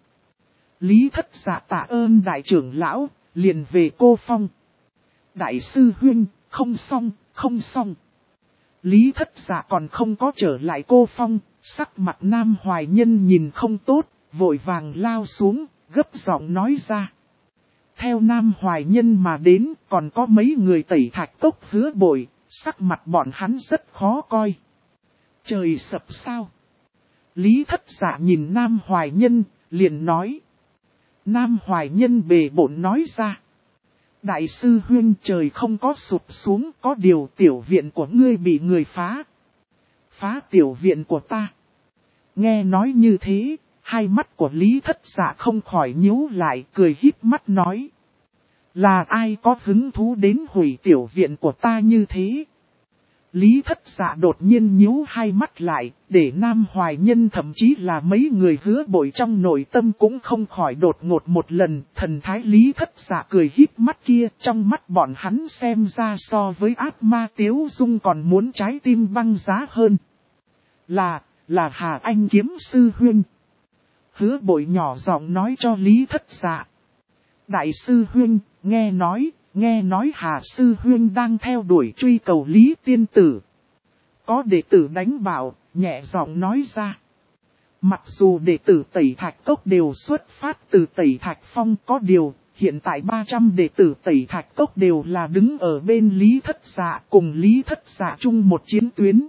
Lý Thất Dạ tạ ơn đại trưởng lão, liền về Cô Phong. Đại sư huynh, không xong, không xong. Lý Thất Dạ còn không có trở lại cô phong, sắc mặt Nam Hoài Nhân nhìn không tốt, vội vàng lao xuống, gấp giọng nói ra. Theo Nam Hoài Nhân mà đến, còn có mấy người Tẩy Thạch Cốc Hứa Bội, sắc mặt bọn hắn rất khó coi. Trời sập sao? Lý Thất Dạ nhìn Nam Hoài Nhân, liền nói. Nam Hoài Nhân bề bộn nói ra. Đại sư huynh, trời không có sụp xuống, có điều tiểu viện của ngươi bị người phá. Phá tiểu viện của ta. Nghe nói như thế, hai mắt của Lý Thất Dạ không khỏi nhíu lại, cười híp mắt nói. Là ai có hứng thú đến hủy tiểu viện của ta như thế? Lý Thất Dạ đột nhiên nhíu hai mắt lại, để Nam Hoài Nhân thậm chí là mấy người Hứa Bội trong nội tâm cũng không khỏi đột ngột một lần. Thần thái Lý Thất Dạ cười híp mắt kia, trong mắt bọn hắn xem ra so với ác ma Tiếu Dung còn muốn trái tim băng giá hơn. Là Hà Anh kiếm sư huynh. Hứa Bội nhỏ giọng nói cho Lý Thất Dạ. Đại sư huynh, nghe nói Hà sư huynh đang theo đuổi truy cầu Lý tiên tử. Có đệ tử đánh bảo, nhẹ giọng nói ra. Mặc dù đệ tử Tẩy Thạch Cốc đều xuất phát từ Tẩy Thạch Phong, có điều, hiện tại 300 đệ tử Tẩy Thạch Cốc đều là đứng ở bên Lý Thất Dạ, cùng Lý Thất Dạ chung một chiến tuyến.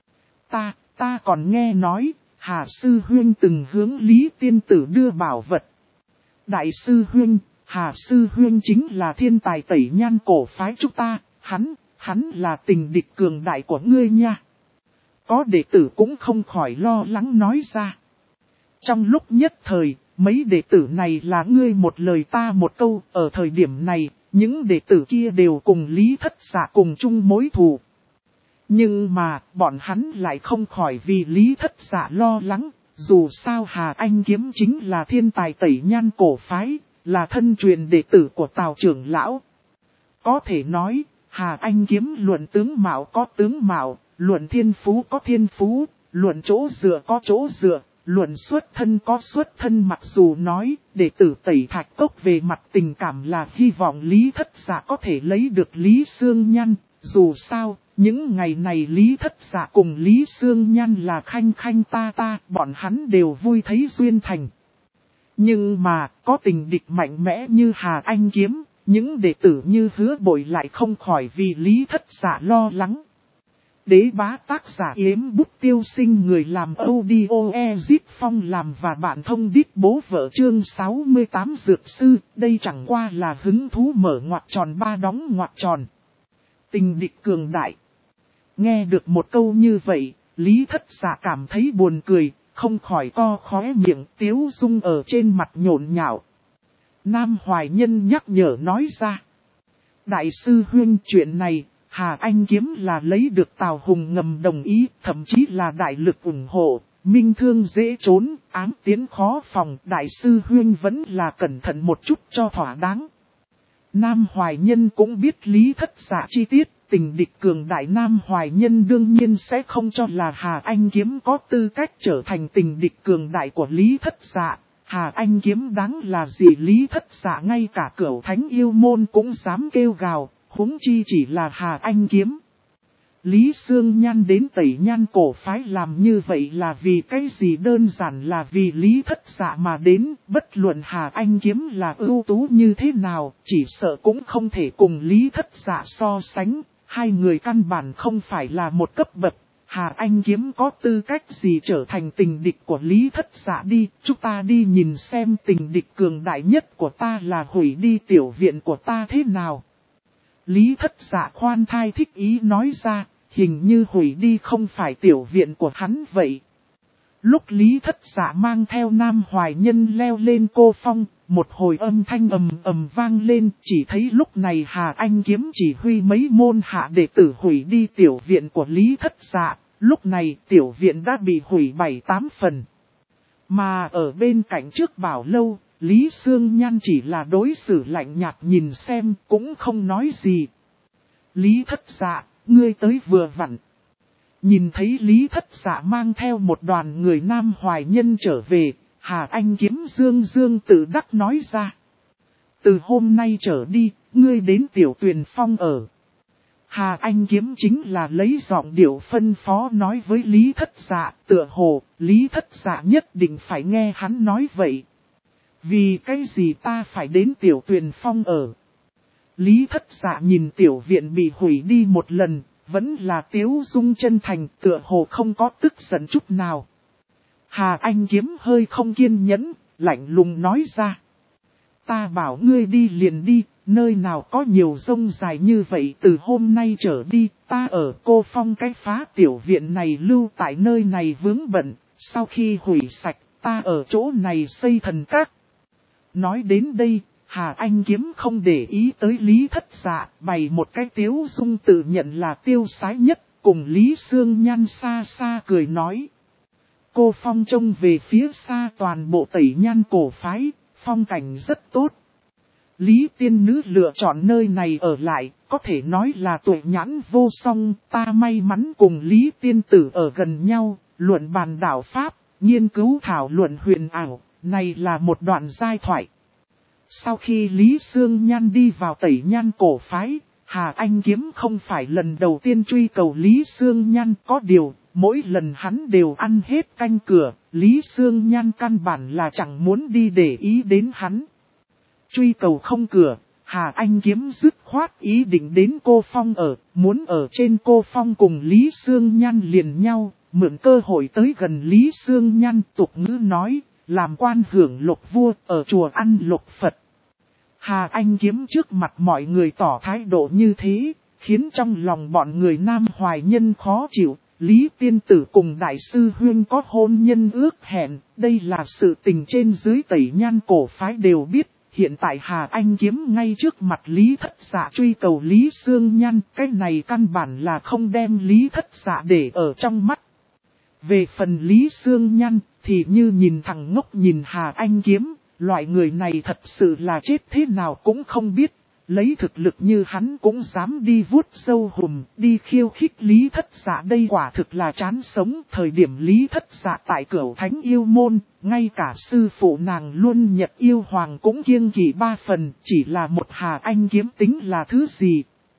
Ta còn nghe nói, Hà sư huynh từng hướng Lý tiên tử đưa bảo vật. Đại sư huynh, Hà sư huynh chính là thiên tài tẩy nhan cổ phái chúng ta, hắn là tình địch cường đại của ngươi nha. Có đệ tử cũng không khỏi lo lắng nói ra. Trong lúc nhất thời, mấy đệ tử này là ngươi một lời ta một câu, ở thời điểm này, những đệ tử kia đều cùng Lý Thất Dạ cùng chung mối thù. Nhưng mà, bọn hắn lại không khỏi vì Lý Thất Dạ lo lắng, dù sao Hà Anh kiếm chính là thiên tài tẩy nhan cổ phái, là thân truyền đệ tử của Tào trưởng lão. Có thể nói, Hà Anh kiếm luận tướng mạo có tướng mạo, luận thiên phú có thiên phú, luận chỗ dựa có chỗ dựa, luận xuất thân có xuất thân. Mặc dù nói, đệ tử Tẩy Thạch Cốc về mặt tình cảm là hy vọng Lý Thất Dạ có thể lấy được Lý Sương Nhan, dù sao, những ngày này Lý Thất Dạ cùng Lý Sương Nhan là khanh khanh ta, bọn hắn đều vui thấy duyên thành. Nhưng mà, có tình địch mạnh mẽ như Hà Anh kiếm, những đệ tử như Hứa Bội lại không khỏi vì Lý Thất Dạ lo lắng. Đế bá tác giả Yếm Bút Tiêu Sinh, người làm audio Ezit Phong làm và bạn thông đít bố vợ chương 68 dược sư, đây chẳng qua là hứng thú mở ngoặc tròn ba đóng ngoặc tròn. Tình địch cường đại. Nghe được một câu như vậy, Lý Thất Dạ cảm thấy buồn cười, không khỏi co khóe miệng. Tiếu Dung ở trên mặt nhộn nhạo. Nam Hoài Nhân nhắc nhở nói ra. Đại sư huynh, chuyện này, Hà Anh kiếm là lấy được Tào Hùng ngầm đồng ý, thậm chí là đại lực ủng hộ. Minh thương dễ trốn, ám tiến khó phòng. Đại sư huynh vẫn là cẩn thận một chút cho thỏa đáng. Nam Hoài Nhân cũng biết Lý Thất Dạ chi tiết. Tình địch cường đại Nam Hoài Nhân đương nhiên sẽ không cho là Hà Anh kiếm có tư cách trở thành tình địch cường đại của Lý Thất Dạ. Hà Anh kiếm đáng là gì Lý Thất Dạ ngay cả cửu thánh yêu môn cũng dám kêu gào, huống chi chỉ là Hà Anh kiếm. Lý Sương Nhan đến Tẩy Nhan cổ phái làm như vậy là vì cái gì? Đơn giản là vì Lý Thất Dạ mà đến, bất luận Hà Anh kiếm là ưu tú như thế nào, chỉ sợ cũng không thể cùng Lý Thất Dạ so sánh. Hai người căn bản không phải là một cấp bậc. Hà Anh kiếm có tư cách gì trở thành tình địch của Lý Thất Dạ đi. Chúng ta đi nhìn xem tình địch cường đại nhất của ta là hủy đi tiểu viện của ta thế nào. Lý Thất Dạ khoan thai thích ý nói ra, hình như hủy đi không phải tiểu viện của hắn vậy. Lúc Lý Thất Dạ mang theo Nam Hoài Nhân leo lên cô phong, một hồi âm thanh ầm ầm vang lên, chỉ thấy lúc này Hà Anh kiếm chỉ huy mấy môn hạ đệ tử hủy đi tiểu viện của Lý Thất Dạ, lúc này tiểu viện đã bị hủy 7-8 phần. Mà ở bên cạnh trước bảo lâu, Lý Sương Nhan chỉ là đối xử lạnh nhạt nhìn xem, cũng không nói gì. Lý Thất Dạ, ngươi tới vừa vặn. Nhìn thấy Lý Thất Dạ mang theo một đoàn người Nam Hoài Nhân trở về, Hà Anh kiếm dương tự đắc nói ra. Từ hôm nay trở đi, ngươi đến Tiểu Tuyền Phong ở. Hà Anh Kiếm chính là lấy giọng điệu phân phó nói với Lý Thất Dạ, tựa hồ, Lý Thất Dạ nhất định phải nghe hắn nói vậy. Vì cái gì ta phải đến Tiểu Tuyền Phong ở? Lý Thất Dạ nhìn tiểu viện bị hủy đi một lần, vẫn là tiếu dung chân thành, tựa hồ không có tức giận chút nào. Hà Anh Kiếm hơi không kiên nhẫn, lạnh lùng nói ra. Ta bảo ngươi đi liền đi, nơi nào có nhiều rông dài như vậy, từ hôm nay trở đi, ta ở Cô Phong cái phá tiểu viện này lưu tại nơi này vướng bận, sau khi hủy sạch, ta ở chỗ này xây thần các. Nói đến đây, Hà Anh Kiếm không để ý tới Lý Thất Dạ, bày một cái tiếu dung tự nhận là tiêu sái nhất, cùng Lý Sương Nhan xa xa cười nói. Cô Phong trông về phía xa toàn bộ Tẩy Nhan cổ phái, phong cảnh rất tốt. Lý tiên nữ lựa chọn nơi này ở lại, có thể nói là tuệ nhãn vô song, ta may mắn cùng Lý tiên tử ở gần nhau, luận bàn đạo Pháp, nghiên cứu thảo luận huyền ảo, này là một đoạn giai thoại. Sau khi Lý Sương Nhan đi vào Tẩy Nhan cổ phái, Hà Anh Kiếm không phải lần đầu tiên truy cầu Lý Sương Nhan, có điều, mỗi lần hắn đều ăn hết canh cửa, Lý Sương Nhan căn bản là chẳng muốn đi để ý đến hắn. Truy cầu không cửa, Hà Anh Kiếm dứt khoát ý định đến Cô Phong ở, muốn ở trên Cô Phong cùng Lý Sương Nhan liền nhau, mượn cơ hội tới gần Lý Sương Nhan, tục ngữ nói, làm quan hưởng lộc vua, ở chùa ăn lộc Phật. Hà Anh Kiếm trước mặt mọi người tỏ thái độ như thế, khiến trong lòng bọn người Nam Hoài Nhân khó chịu. Lý tiên tử cùng đại sư Huyên có hôn nhân ước hẹn, đây là sự tình trên dưới Tẩy Nhan cổ phái đều biết. Hiện tại Hà Anh Kiếm ngay trước mặt Lý Thất Dạ truy cầu Lý Sương Nhan, cái này căn bản là không đem Lý Thất Dạ để ở trong mắt. Về phần Lý Sương Nhan, thì như nhìn thằng ngốc nhìn Hà Anh Kiếm, loại người này thật sự là chết thế nào cũng không biết. Lấy thực lực như hắn cũng dám đi vuốt sâu hùm, đi khiêu khích Lý Thất Dạ, đây quả thực là chán sống. Thời điểm Lý Thất Dạ tại Cửu Thánh Yêu Môn, ngay cả sư phụ nàng Luân Nhật Yêu Hoàng cũng kiêng kỵ 3 phần, chỉ là một Hà Anh Kiếm tính là thứ gì.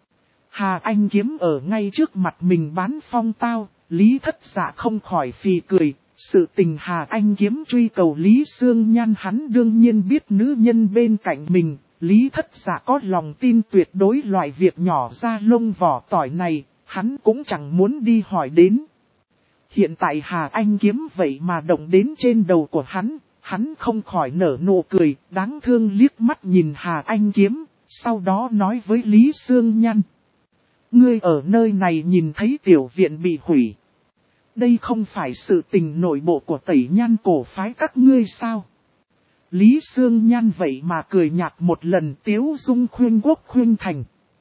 Hà Anh Kiếm ở ngay trước mặt mình bán phong tao, Lý Thất Dạ không khỏi phì cười. Sự tình Hà Anh Kiếm truy cầu Lý Sương Nhan hắn đương nhiên biết nữ nhân bên cạnh mình. Lý Thất Dạ có lòng tin tuyệt đối loại việc nhỏ ra lông vỏ tỏi này, hắn cũng chẳng muốn đi hỏi đến. Hiện tại Hà Anh Kiếm vậy mà động đến trên đầu của hắn không khỏi nở nụ cười, đáng thương liếc mắt nhìn Hà Anh Kiếm, sau đó nói với Lý Sương Nhan. Ngươi ở nơi này nhìn thấy tiểu viện bị hủy. Đây không phải sự tình nội bộ của Tẩy Nhan cổ phái các ngươi sao? Lý Sương Nhan vậy mà cười nhạt một lần, tiếu dung khuyên quốc khuyên thành.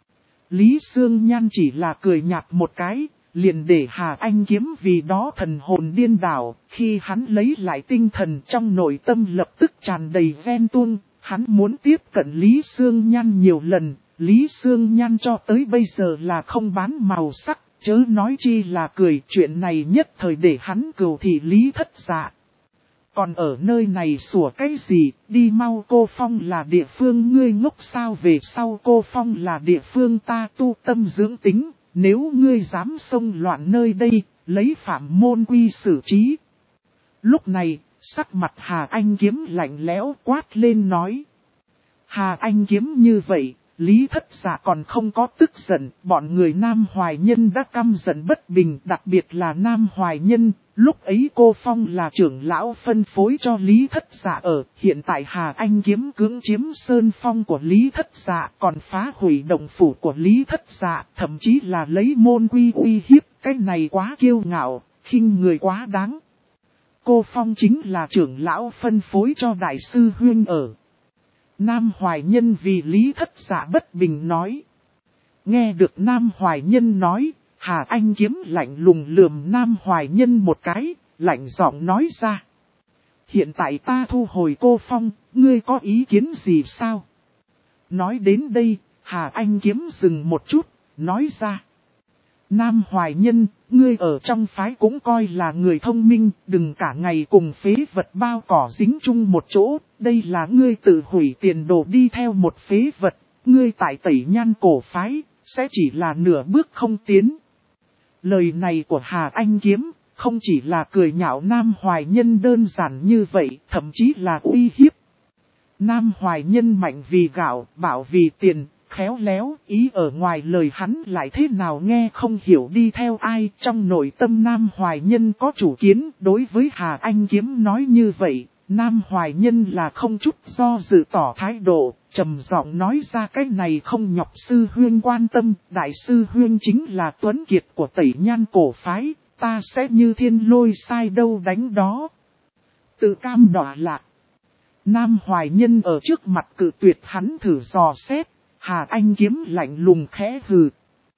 Lý Sương Nhan chỉ là cười nhạt một cái, liền để Hà Anh Kiếm vì đó thần hồn điên đảo. Khi hắn lấy lại tinh thần trong nội tâm lập tức tràn đầy ghen tuông, hắn muốn tiếp cận Lý Sương Nhan nhiều lần. Lý Sương Nhan cho tới bây giờ là không bán màu sắc, chớ nói chi là cười. Chuyện này nhất thời để hắn cừu thị Lý Thất Dạ. Còn ở nơi này sủa cái gì, đi mau, Cô Phong là địa phương ngươi ngốc sao, về sau Cô Phong là địa phương ta tu tâm dưỡng tính, nếu ngươi dám xông loạn nơi đây, lấy phạm môn quy xử trí. Lúc này, sắc mặt Hà Anh Kiếm lạnh lẽo quát lên nói. Hà Anh Kiếm như vậy, Lý Thất Dạ còn không có tức giận, bọn người Nam Hoài Nhân đã căm giận bất bình, đặc biệt là Nam Hoài Nhân. Lúc ấy Cô Phong là trưởng lão phân phối cho Lý Thất Dạ ở, hiện tại Hà Anh Kiếm cưỡng chiếm sơn phong của Lý Thất Dạ, còn phá hủy động phủ của Lý Thất Dạ, thậm chí là lấy môn quy uy hiếp, cái này quá kiêu ngạo, khinh người quá đáng. Cô Phong chính là trưởng lão phân phối cho đại sư Huyên ở. Nam Hoài Nhân vì Lý Thất Dạ bất bình nói. Nghe được Nam Hoài Nhân nói, Hà Anh Kiếm lạnh lùng lườm Nam Hoài Nhân một cái, lạnh giọng nói ra. Hiện tại ta thu hồi Cô Phong, ngươi có ý kiến gì sao? Nói đến đây, Hà Anh Kiếm dừng một chút, nói ra. Nam Hoài Nhân, ngươi ở trong phái cũng coi là người thông minh, đừng cả ngày cùng phế vật bao cỏ dính chung một chỗ, đây là ngươi tự hủy tiền đồ đi theo một phế vật, ngươi tại Tẩy Nhan cổ phái, sẽ chỉ là nửa bước không tiến. Lời này của Hà Anh Kiếm, không chỉ là cười nhạo Nam Hoài Nhân đơn giản như vậy, thậm chí là uy hiếp. Nam Hoài Nhân mạnh vì gạo, bảo vì tiền, khéo léo, ý ở ngoài lời hắn lại thế nào nghe không hiểu đi theo ai. Trong nội tâm Nam Hoài Nhân có chủ kiến, đối với Hà Anh Kiếm nói như vậy, Nam Hoài Nhân là không chút do dự tỏ thái độ, trầm giọng nói ra cái này không nhọc sư huyên quan tâm, đại sư huyên chính là tuấn kiệt của Tẩy Nhan cổ phái, ta sẽ như thiên lôi sai đâu đánh đó. Tự cam đọa lạc. Nam Hoài Nhân ở trước mặt cự tuyệt hắn thử dò xét, Hà Anh Kiếm lạnh lùng khẽ hừ.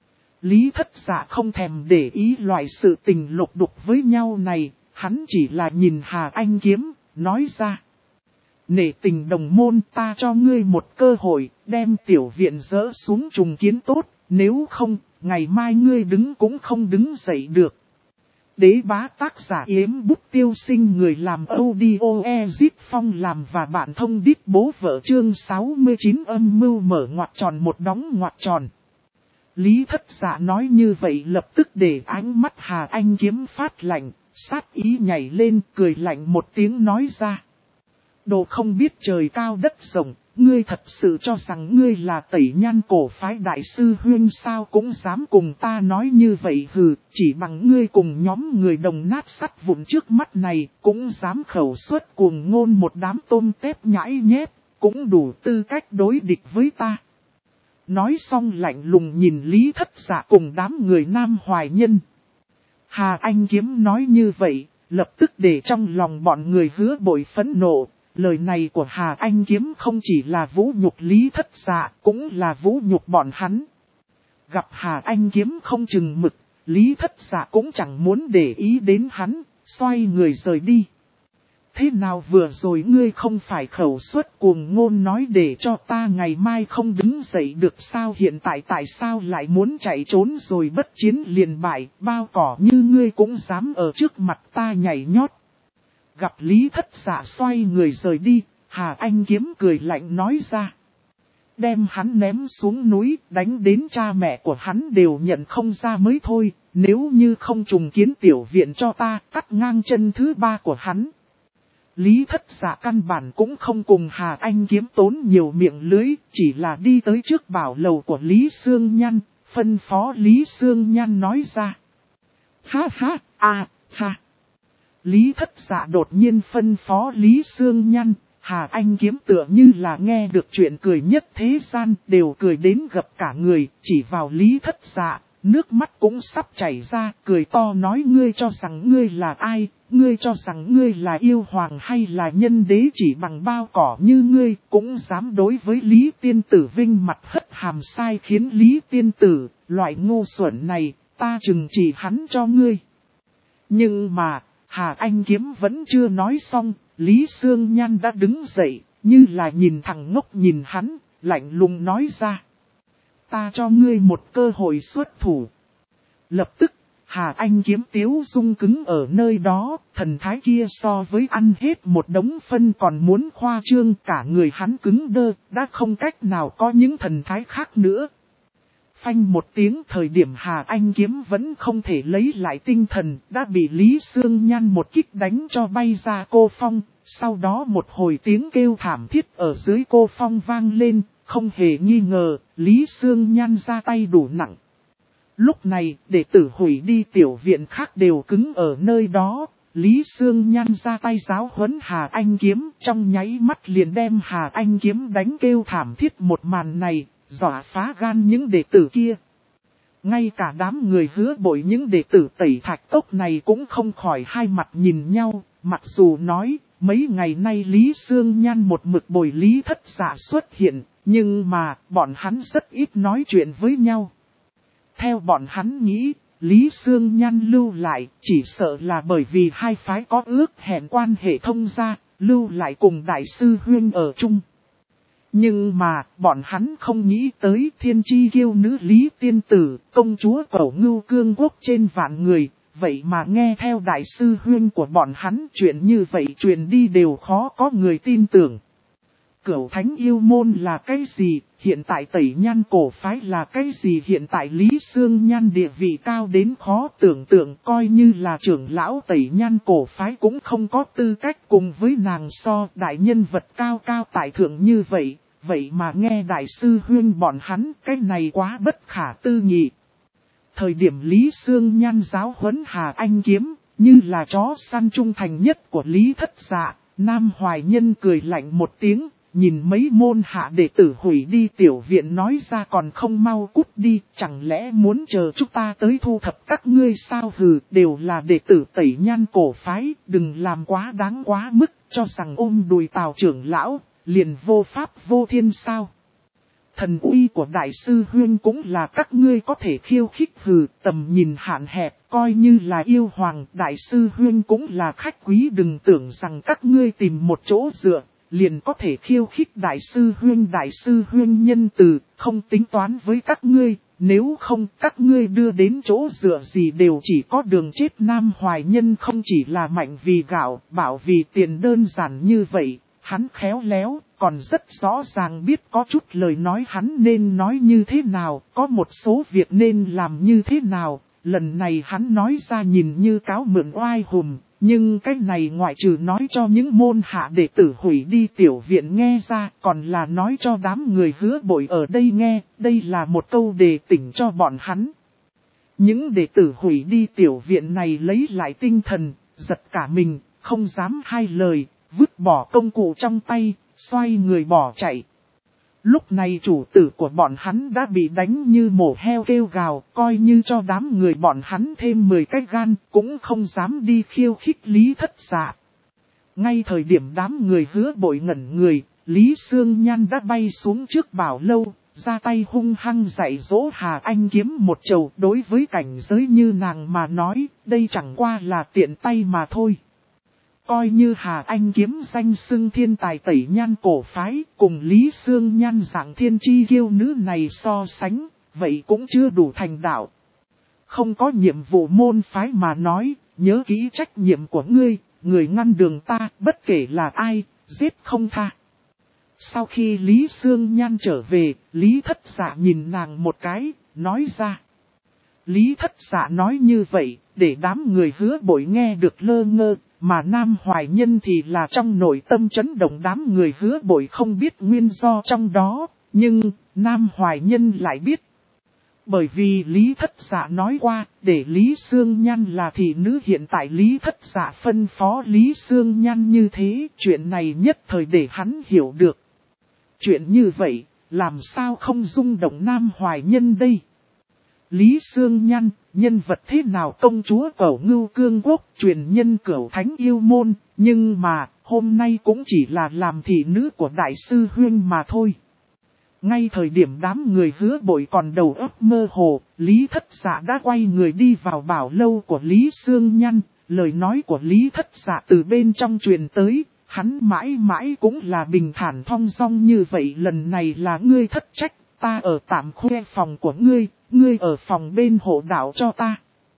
Lý Thất Dạ không thèm để ý loại sự tình lục đục với nhau này, hắn chỉ là nhìn Hà Anh Kiếm, nói ra. Nể tình đồng môn, ta cho ngươi một cơ hội, đem tiểu viện dỡ xuống trùng kiến tốt, nếu không, ngày mai ngươi đứng cũng không đứng dậy được. Đế bá tác giả Yếm Bút Tiêu Sinh, người làm audio Ezit Phong làm và bạn thông đít bố vợ chương 69 âm mưu mở ngoặc tròn một đóng ngoặc tròn. Lý Thất Dạ nói như vậy lập tức để ánh mắt Hà Anh Kiếm phát lạnh, sát ý nhảy lên, cười lạnh một tiếng nói ra. Đồ không biết trời cao đất rộng, ngươi thật sự cho rằng ngươi là Tẩy Nhan cổ phái đại sư huyên sao cũng dám cùng ta nói như vậy hừ, chỉ bằng ngươi cùng nhóm người đồng nát sắt vụn trước mắt này, cũng dám khẩu suất cuồng ngôn một đám tôm tép nhãi nhép, cũng đủ tư cách đối địch với ta. Nói xong lạnh lùng nhìn Lý Thất Dạ cùng đám người Nam Hoài Nhân. Hà Anh Kiếm nói như vậy, lập tức để trong lòng bọn người hứa bội phẫn nộ. Lời này của Hà Anh Kiếm không chỉ là vũ nhục Lý Thất Dạ, cũng là vũ nhục bọn hắn. Gặp Hà Anh Kiếm không chừng mực, Lý Thất Dạ cũng chẳng muốn để ý đến hắn, xoay người rời đi. Thế nào vừa rồi ngươi không phải khẩu suất cuồng ngôn nói để cho ta ngày mai không đứng dậy được sao, hiện tại sao lại muốn chạy trốn rồi bất chiến liền bại, bao cỏ như ngươi cũng dám ở trước mặt ta nhảy nhót. Gặp Lý Thất Dạ xoay người rời đi, Hà Anh Kiếm cười lạnh nói ra. Đem hắn ném xuống núi, đánh đến cha mẹ của hắn đều nhận không ra mới thôi, nếu như không trùng kiến tiểu viện cho ta, cắt ngang chân thứ ba của hắn. Lý Thất Dạ căn bản cũng không cùng Hà Anh Kiếm tốn nhiều miệng lưới, chỉ là đi tới trước bảo lầu của Lý Sương Nhan, phân phó Lý Sương Nhan nói ra. Ha ha, ha. Lý Thất Dạ đột nhiên phân phó Lý Sương Nhan, Hà Anh Kiếm tựa như là nghe được chuyện cười nhất thế gian, đều cười đến gập cả người, chỉ vào Lý Thất Dạ, nước mắt cũng sắp chảy ra, cười to nói ngươi cho rằng ngươi là ai, ngươi cho rằng ngươi là yêu hoàng hay là nhân đế, chỉ bằng bao cỏ như ngươi, cũng dám đối với Lý Tiên Tử vinh mặt hất hàm sai khiến Lý Tiên Tử, loại ngu xuẩn này, ta trừng trị hắn cho ngươi. Nhưng mà, Hà Anh Kiếm vẫn chưa nói xong, Lý Sương Nhan đã đứng dậy, như là nhìn thằng ngốc nhìn hắn, lạnh lùng nói ra. Ta cho ngươi một cơ hội xuất thủ. Lập tức, Hà Anh Kiếm tiếu dung cứng ở nơi đó, thần thái kia so với ăn hết một đống phân còn muốn khoa trương, cả người hắn cứng đơ, đã không cách nào có những thần thái khác nữa. Phanh một tiếng, thời điểm Hà Anh Kiếm vẫn không thể lấy lại tinh thần, đã bị Lý Sương Nhan một kích đánh cho bay ra cô phong, sau đó một hồi tiếng kêu thảm thiết ở dưới cô phong vang lên, không hề nghi ngờ, Lý Sương Nhan ra tay đủ nặng. Lúc này, đệ tử hủy đi tiểu viện khác đều cứng ở nơi đó, Lý Sương Nhan ra tay giáo huấn Hà Anh Kiếm, trong nháy mắt liền đem Hà Anh Kiếm đánh kêu thảm thiết. Một màn này, dọa phá gan những đệ tử kia. Ngay cả đám người hứa bội những đệ tử Tẩy Thạch Cốc này cũng không khỏi hai mặt nhìn nhau, mặc dù nói, mấy ngày nay Lý Sương Nhan một mực bồi Lý Thất Dạ xuất hiện, nhưng mà, bọn hắn rất ít nói chuyện với nhau. Theo bọn hắn nghĩ, Lý Sương Nhan lưu lại, chỉ sợ là bởi vì hai phái có ước hẹn quan hệ thông gia, lưu lại cùng đại sư huyên ở chung. Nhưng mà, bọn hắn không nghĩ tới thiên chi kiêu nữ Lý Tiên Tử, công chúa Cẩu Ngưu Cương Quốc trên vạn người, vậy mà nghe theo đại sư huyên của bọn hắn, chuyện như vậy truyền đi đều khó có người tin tưởng. Cửu Thánh yêu môn là cái gì, hiện tại Tẩy Nhan cổ phái là cái gì? Hiện tại Lý Sương Nhan địa vị cao đến khó tưởng tượng, coi như là trưởng lão Tẩy Nhan cổ phái cũng không có tư cách cùng với nàng so. Đại nhân vật cao cao tại thượng như vậy, vậy mà nghe đại sư huynh bọn hắn, cái này quá bất khả tư nghị. Thời điểm Lý Sương Nhan giáo huấn Hà Anh Kiếm, như là chó săn trung thành nhất của Lý Thất Dạ, Nam Hoài Nhân cười lạnh một tiếng, nhìn mấy môn hạ đệ tử hủy đi tiểu viện nói ra còn không mau cút đi, chẳng lẽ muốn chờ chúng ta tới thu thập các ngươi sao? Hừ, đều là đệ tử Tẩy Nhan cổ phái, đừng làm quá đáng quá mức, cho rằng ôm đùi Tào trưởng lão, liền vô pháp vô thiên sao? Thần uy của đại sư huyên cũng là các ngươi có thể khiêu khích. Hừ, tầm nhìn hạn hẹp, coi như là yêu hoàng, đại sư huyên cũng là khách quý, đừng tưởng rằng các ngươi tìm một chỗ dựa, liền có thể khiêu khích đại sư huyên. Đại sư huyên nhân từ, không tính toán với các ngươi, nếu không các ngươi đưa đến chỗ dựa gì đều chỉ có đường chết. Nam Hoài Nhân không chỉ là mạnh vì gạo, bảo vì tiền đơn giản như vậy. Hắn khéo léo, còn rất rõ ràng biết có chút lời nói hắn nên nói như thế nào, có một số việc nên làm như thế nào. Lần này hắn nói ra nhìn như cáo mượn oai hùm, nhưng cái này ngoại trừ nói cho những môn hạ đệ tử hủy đi tiểu viện nghe ra, còn là nói cho đám người Hứa Bội ở đây nghe, đây là một câu đề tỉnh cho bọn hắn. Những đệ tử hủy đi tiểu viện này lấy lại tinh thần, giật cả mình, không dám hai lời, vứt bỏ công cụ trong tay, xoay người bỏ chạy. Lúc này chủ tử của bọn hắn đã bị đánh như mổ heo kêu gào, coi như cho đám người bọn hắn thêm 10 cái gan, cũng không dám đi khiêu khích Lý Thất Dạ. Ngay thời điểm đám người Hứa Bội ngẩn người, Lý Sương Nhan đã bay xuống trước bảo lâu, ra tay hung hăng dạy dỗ Hà Anh Kiếm một trầu. Đối với cảnh giới như nàng mà nói, đây chẳng qua là tiện tay mà thôi. Coi như Hà Anh Kiếm danh xưng thiên tài Tẩy Nhan cổ phái, cùng Lý Sương Nhan dạng thiên chi kiêu nữ này so sánh, vậy cũng chưa đủ thành đạo. Không có nhiệm vụ môn phái mà nói, nhớ kỹ trách nhiệm của ngươi, người ngăn đường ta, bất kể là ai, giết không tha. Sau khi Lý Sương Nhan trở về, Lý Thất Dạ nhìn nàng một cái, nói ra. Lý Thất Dạ nói như vậy, để đám người Hứa Bội nghe được lơ ngơ. Mà Nam Hoài Nhân thì là trong nội tâm chấn động. Đám người Hứa Bội không biết nguyên do trong đó, nhưng Nam Hoài Nhân lại biết. Bởi vì Lý Thất Dạ nói qua, để Lý Sương Nhan là thị nữ, hiện tại Lý Thất Dạ phân phó Lý Sương Nhan như thế, chuyện này nhất thời để hắn hiểu được. Chuyện như vậy, làm sao không rung động Nam Hoài Nhân đây? Lý Sương Nhan, nhân vật thế nào? Công chúa Cẩu Ngưu Cương Quốc, truyền nhân Cửu Thánh Yêu Môn, nhưng mà, hôm nay cũng chỉ là làm thị nữ của đại sư huyên mà thôi. Ngay thời điểm đám người Hứa Bội còn đầu óc mơ hồ, Lý Thất Dạ đã quay người đi vào bảo lâu của Lý Sương Nhan, lời nói của Lý Thất Dạ từ bên trong truyền tới, hắn mãi mãi cũng là bình thản thong dong như vậy. Lần này là ngươi thất trách, ta ở tạm khuê phòng của ngươi, ngươi ở phòng bên hộ đạo cho ta.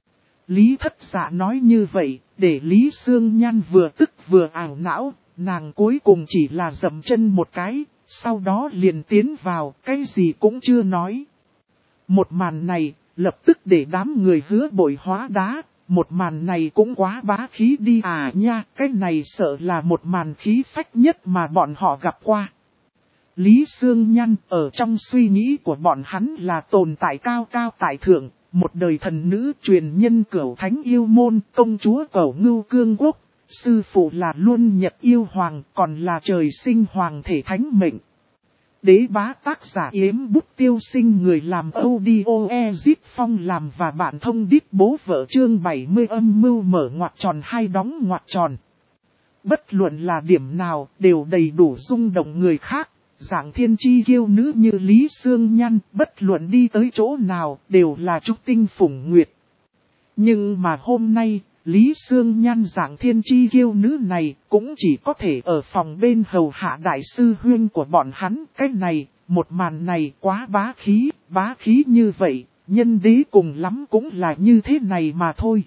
Lý Thất Dạ nói như vậy, để Lý Sương Nhan vừa tức vừa ảo não, nàng cuối cùng chỉ là dậm chân một cái, sau đó liền tiến vào, cái gì cũng chưa nói. Một màn này, lập tức để đám người Hứa Bội hóa đá, một màn này cũng quá bá khí đi à nha, cái này sợ là một màn khí phách nhất mà bọn họ gặp qua. Lý Sương Nhan ở trong suy nghĩ của bọn hắn là tồn tại cao cao tại thượng, một đời thần nữ truyền nhân Cửu Thánh Yêu Môn, công chúa Cẩu Ngưu Cương Quốc, sư phụ là Luân Nhật Yêu Hoàng, còn là trời sinh hoàng thể thánh mệnh. Đế bá tác giả Yếm Bút Tiêu Sinh, người làm audio Ezip Phong làm và bạn thông đít bố vợ chương 70 âm mưu mở ngoặc tròn hay đóng ngoặc tròn. Bất luận là điểm nào đều đầy đủ rung động người khác. Dạng thiên chi kiêu nữ như Lý Sương Nhan, bất luận đi tới chỗ nào, đều là trúc tinh phủng nguyệt. Nhưng mà hôm nay, Lý Sương Nhan dạng thiên chi kiêu nữ này, cũng chỉ có thể ở phòng bên hầu hạ đại sư huyên của bọn hắn. Cái này, một màn này quá bá khí như vậy, nhân đế cùng lắm cũng là như thế này mà thôi.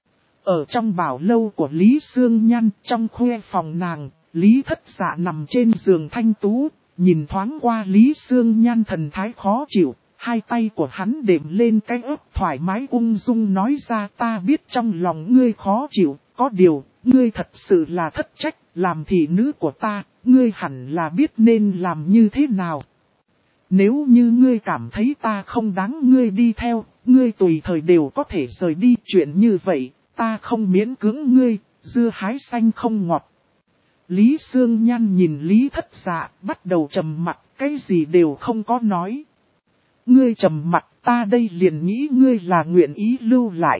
Ở trong bảo lâu của Lý Sương Nhan, trong khuê phòng nàng, Lý Thất Dạ nằm trên giường thanh tú, nhìn thoáng qua Lý Sương Nhan thần thái khó chịu, hai tay của hắn đệm lên cái ớt thoải mái ung dung nói ra ta biết trong lòng ngươi khó chịu, có điều, ngươi thật sự là thất trách, làm thị nữ của ta, ngươi hẳn là biết nên làm như thế nào. Nếu như ngươi cảm thấy ta không đáng ngươi đi theo, ngươi tùy thời đều có thể rời đi chuyện như vậy, ta không miễn cưỡng ngươi, dưa hái xanh không ngọt. Lý Sương Nhan nhìn Lý Thất Dạ, bắt đầu trầm mặt, cái gì đều không có nói. Ngươi trầm mặt, ta đây liền nghĩ ngươi là nguyện ý lưu lại.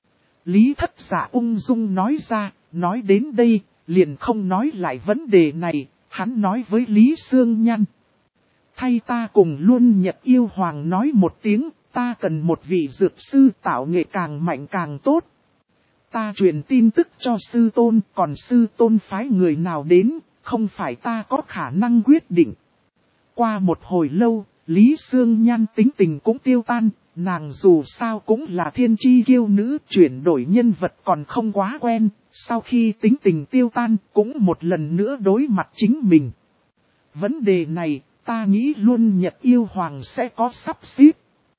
Lý Thất Dạ ung dung nói ra, nói đến đây, liền không nói lại vấn đề này, hắn nói với Lý Sương Nhan. Thay ta cùng luôn Nhật Yêu Hoàng nói một tiếng, ta cần một vị dược sư tạo nghệ càng mạnh càng tốt. Ta truyền tin tức cho sư tôn, còn sư tôn phái người nào đến, không phải ta có khả năng quyết định. Qua một hồi lâu, Lý Sương Nhan tính tình cũng tiêu tan, nàng dù sao cũng là thiên chi kiêu nữ, chuyển đổi nhân vật còn không quá quen, sau khi tính tình tiêu tan cũng một lần nữa đối mặt chính mình. Vấn đề này, ta nghĩ luôn Nhật Yêu Hoàng sẽ có sắp xếp.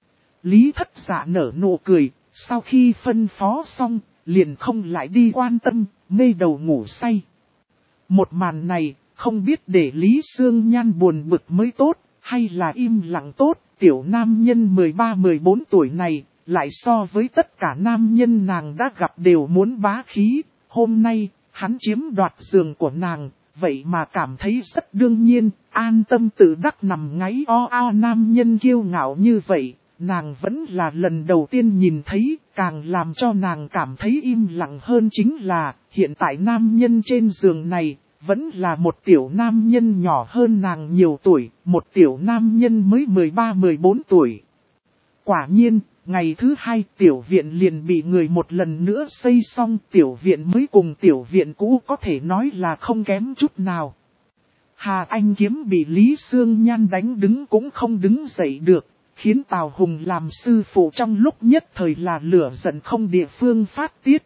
Lý Thất Dạ nở nụ cười, sau khi phân phó xong, liền không lại đi quan tâm, mê đầu ngủ say. Một màn này, không biết để Lý Sương Nhan buồn bực mới tốt, hay là im lặng tốt, tiểu nam nhân 13-14 tuổi này, lại so với tất cả nam nhân nàng đã gặp đều muốn bá khí, hôm nay, hắn chiếm đoạt giường của nàng, vậy mà cảm thấy rất đương nhiên, an tâm tự đắc nằm ngáy nam nhân kiêu ngạo như vậy. Nàng vẫn là lần đầu tiên nhìn thấy, càng làm cho nàng cảm thấy im lặng hơn chính là, hiện tại nam nhân trên giường này, vẫn là một tiểu nam nhân nhỏ hơn nàng nhiều tuổi, một tiểu nam nhân mới 13-14 tuổi. Quả nhiên, ngày thứ hai tiểu viện liền bị người một lần nữa xây xong, tiểu viện mới cùng tiểu viện cũ có thể nói là không kém chút nào. Hà Anh Kiếm bị Lý Sương Nhan đánh đứng cũng không đứng dậy được. Khiến Tào Hùng làm sư phụ trong lúc nhất thời là lửa giận không địa phương phát tiết.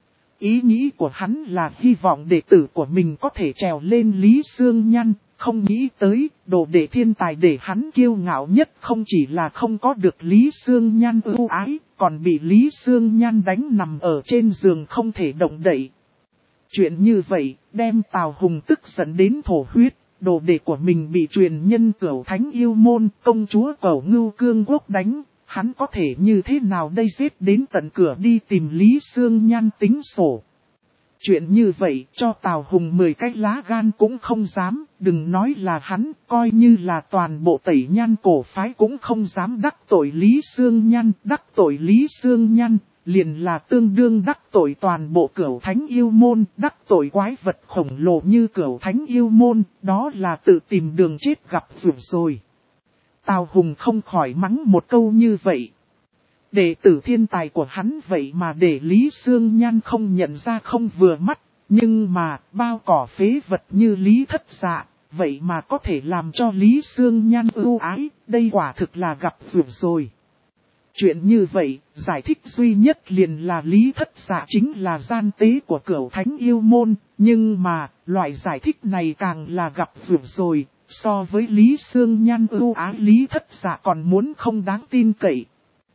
Ý nghĩ của hắn là hy vọng đệ tử của mình có thể trèo lên Lý Sương Nhan, không nghĩ tới đồ đệ thiên tài để hắn kiêu ngạo nhất không chỉ là không có được Lý Sương Nhan ưu ái, còn bị Lý Sương Nhan đánh nằm ở trên giường không thể động đậy. Chuyện như vậy đem Tào Hùng tức giận đến thổ huyết. Đồ đệ của mình bị truyền nhân Cửu Thánh Yêu Môn, công chúa Cửu Ngưu Cương Quốc đánh, hắn có thể như thế nào đây giết đến tận cửa đi tìm Lý Sương Nhan tính sổ. Chuyện như vậy cho Tào Hùng 10 cái lá gan cũng không dám, đừng nói là hắn, coi như là toàn bộ Tẩy Nhan cổ phái cũng không dám đắc tội Lý Sương Nhan, đắc tội Lý Sương Nhan. Liền là tương đương đắc tội toàn bộ Cửu Thánh Yêu Môn, đắc tội quái vật khổng lồ như Cửu Thánh Yêu Môn, đó là tự tìm đường chết gặp rủi rồi. Tào Hùng không khỏi mắng một câu như vậy. Đệ tử thiên tài của hắn vậy mà để Lý Sương Nhan không nhận ra không vừa mắt, nhưng mà bao cỏ phế vật như Lý Thất Dạ, vậy mà có thể làm cho Lý Sương Nhan ưu ái, đây quả thực là gặp rủi rồi. Chuyện như vậy, giải thích duy nhất liền là Lý Thất Dạ chính là gian tế của Cửu Thánh Yêu Môn, nhưng mà, loại giải thích này càng là gặp rủi rồi, so với Lý Sương Nhan ưu ái Lý Thất Dạ còn muốn không đáng tin cậy.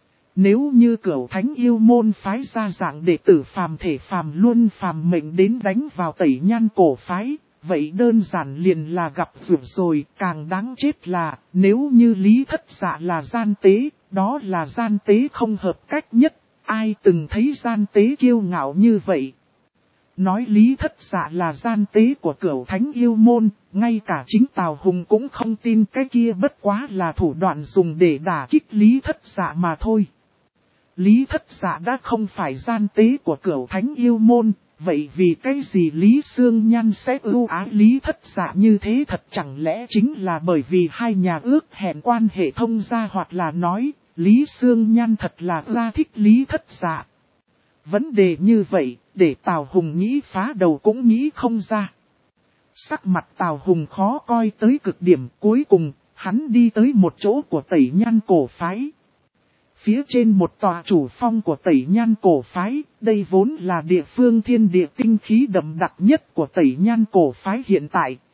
Nếu như Cửu Thánh Yêu Môn phái ra dạng đệ tử phàm thể phàm luôn phàm mệnh đến đánh vào Tẩy Nhan cổ phái, vậy đơn giản liền là gặp rủi rồi, càng đáng chết là, nếu như Lý Thất Dạ là gian tế, đó là gian tế không hợp cách nhất, ai từng thấy gian tế kiêu ngạo như vậy. Nói Lý Thất Dạ là gian tế của Cửu Thánh Yêu Môn, ngay cả chính Tào Hùng cũng không tin cái kia bất quá là thủ đoạn dùng để đả kích Lý Thất Dạ mà thôi. Lý Thất Dạ đã không phải gian tế của Cửu Thánh Yêu Môn, vậy vì cái gì Lý Sương Nhan sẽ ưu ái Lý Thất Dạ như thế, thật chẳng lẽ chính là bởi vì hai nhà ước hẹn quan hệ thông gia, hoặc là nói, Lý Sương Nhan thật là ra thích Lý Thất Dạ. Vấn đề như vậy, để Tào Hùng nghĩ phá đầu cũng nghĩ không ra. Sắc mặt Tào Hùng khó coi tới cực điểm, cuối cùng, hắn đi tới một chỗ của Tẩy Nhan cổ phái. Phía trên một tòa chủ phong của Tẩy Nhan cổ phái, đây vốn là địa phương thiên địa tinh khí đậm đặc nhất của Tẩy Nhan cổ phái hiện tại,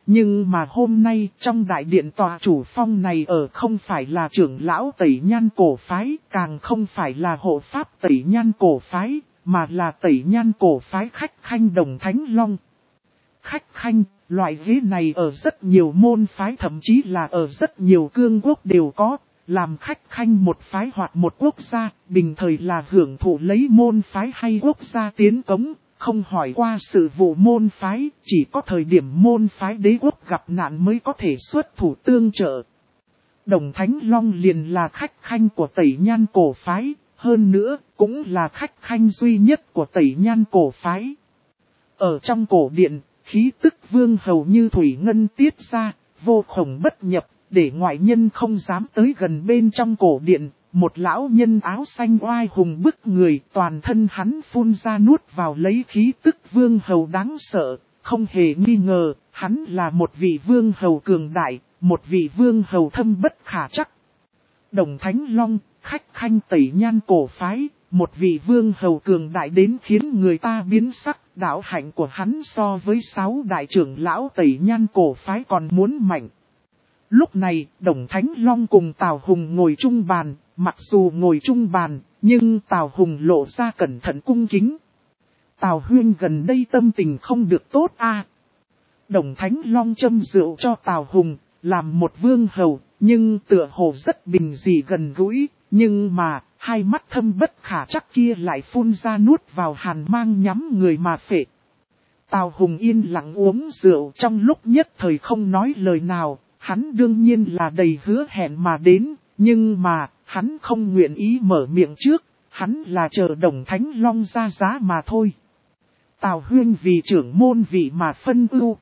Nhưng mà hôm nay trong đại điện tòa chủ phong này ở không phải là trưởng lão Tẩy Nhan cổ phái, càng không phải là hộ pháp Tẩy Nhan cổ phái, mà là Tẩy Nhan cổ phái khách khanh Đồng Thánh Long. Khách khanh, loại ghế này ở rất nhiều môn phái thậm chí là ở rất nhiều cương quốc đều có, làm khách khanh một phái hoặc một quốc gia, bình thời là hưởng thụ lấy môn phái hay quốc gia tiến cống. Không hỏi qua sự vụ môn phái, chỉ có thời điểm môn phái đế quốc gặp nạn mới có thể xuất thủ tương trợ. Đồng Thánh Long liền là khách khanh của Tẩy Nhan cổ phái, hơn nữa cũng là khách khanh duy nhất của Tẩy Nhan cổ phái. Ở trong cổ điện, khí tức vương hầu như thủy ngân tiết ra, vô khổng bất nhập, để ngoại nhân không dám tới gần bên trong cổ điện. Một lão nhân áo xanh oai hùng bức người, toàn thân hắn phun ra nuốt vào lấy khí tức vương hầu đáng sợ, không hề nghi ngờ, hắn là một vị vương hầu cường đại, một vị vương hầu thâm bất khả trắc. Đồng Thánh Long, khách khanh Tẩy Nhan cổ phái, một vị vương hầu cường đại đến khiến người ta biến sắc, đạo hạnh của hắn so với 6 đại trưởng lão Tẩy Nhan cổ phái còn muốn mạnh. Lúc này, Đồng Thánh Long cùng Tào Hùng ngồi chung bàn, mặc dù ngồi chung bàn, nhưng Tào Hùng lộ ra cẩn thận cung kính. Tào huynh gần đây tâm tình không được tốt a. Đồng Thánh Long châm rượu cho Tào Hùng, làm một vương hầu, nhưng tựa hồ rất bình dị gần gũi, nhưng mà, hai mắt thâm bất khả trắc kia lại phun ra nuốt vào hàn mang nhắm người mà phệ. Tào Hùng yên lặng uống rượu trong lúc nhất thời không nói lời nào. Hắn đương nhiên là đầy hứa hẹn mà đến, nhưng mà, hắn không nguyện ý mở miệng trước, hắn là chờ Đồng Thánh Long ra giá mà thôi. Tào huynh vì trưởng môn vị mà phân ưu,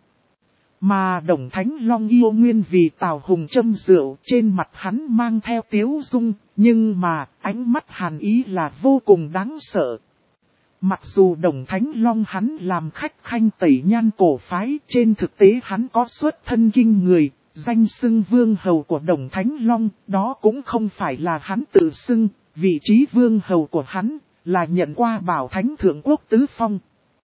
mà Đồng Thánh Long yêu nguyên vì Tào Hùng châm rượu, trên mặt hắn mang theo tiếu dung, nhưng mà, ánh mắt hàn ý là vô cùng đáng sợ. Mặc dù Đồng Thánh Long hắn làm khách khanh Tẩy Nhan cổ phái, trên thực tế hắn có xuất thân kinh người. Danh xưng vương hầu của Đồng Thánh Long, đó cũng không phải là hắn tự xưng, vị trí vương hầu của hắn, là nhận qua bảo thánh thượng quốc tứ phong.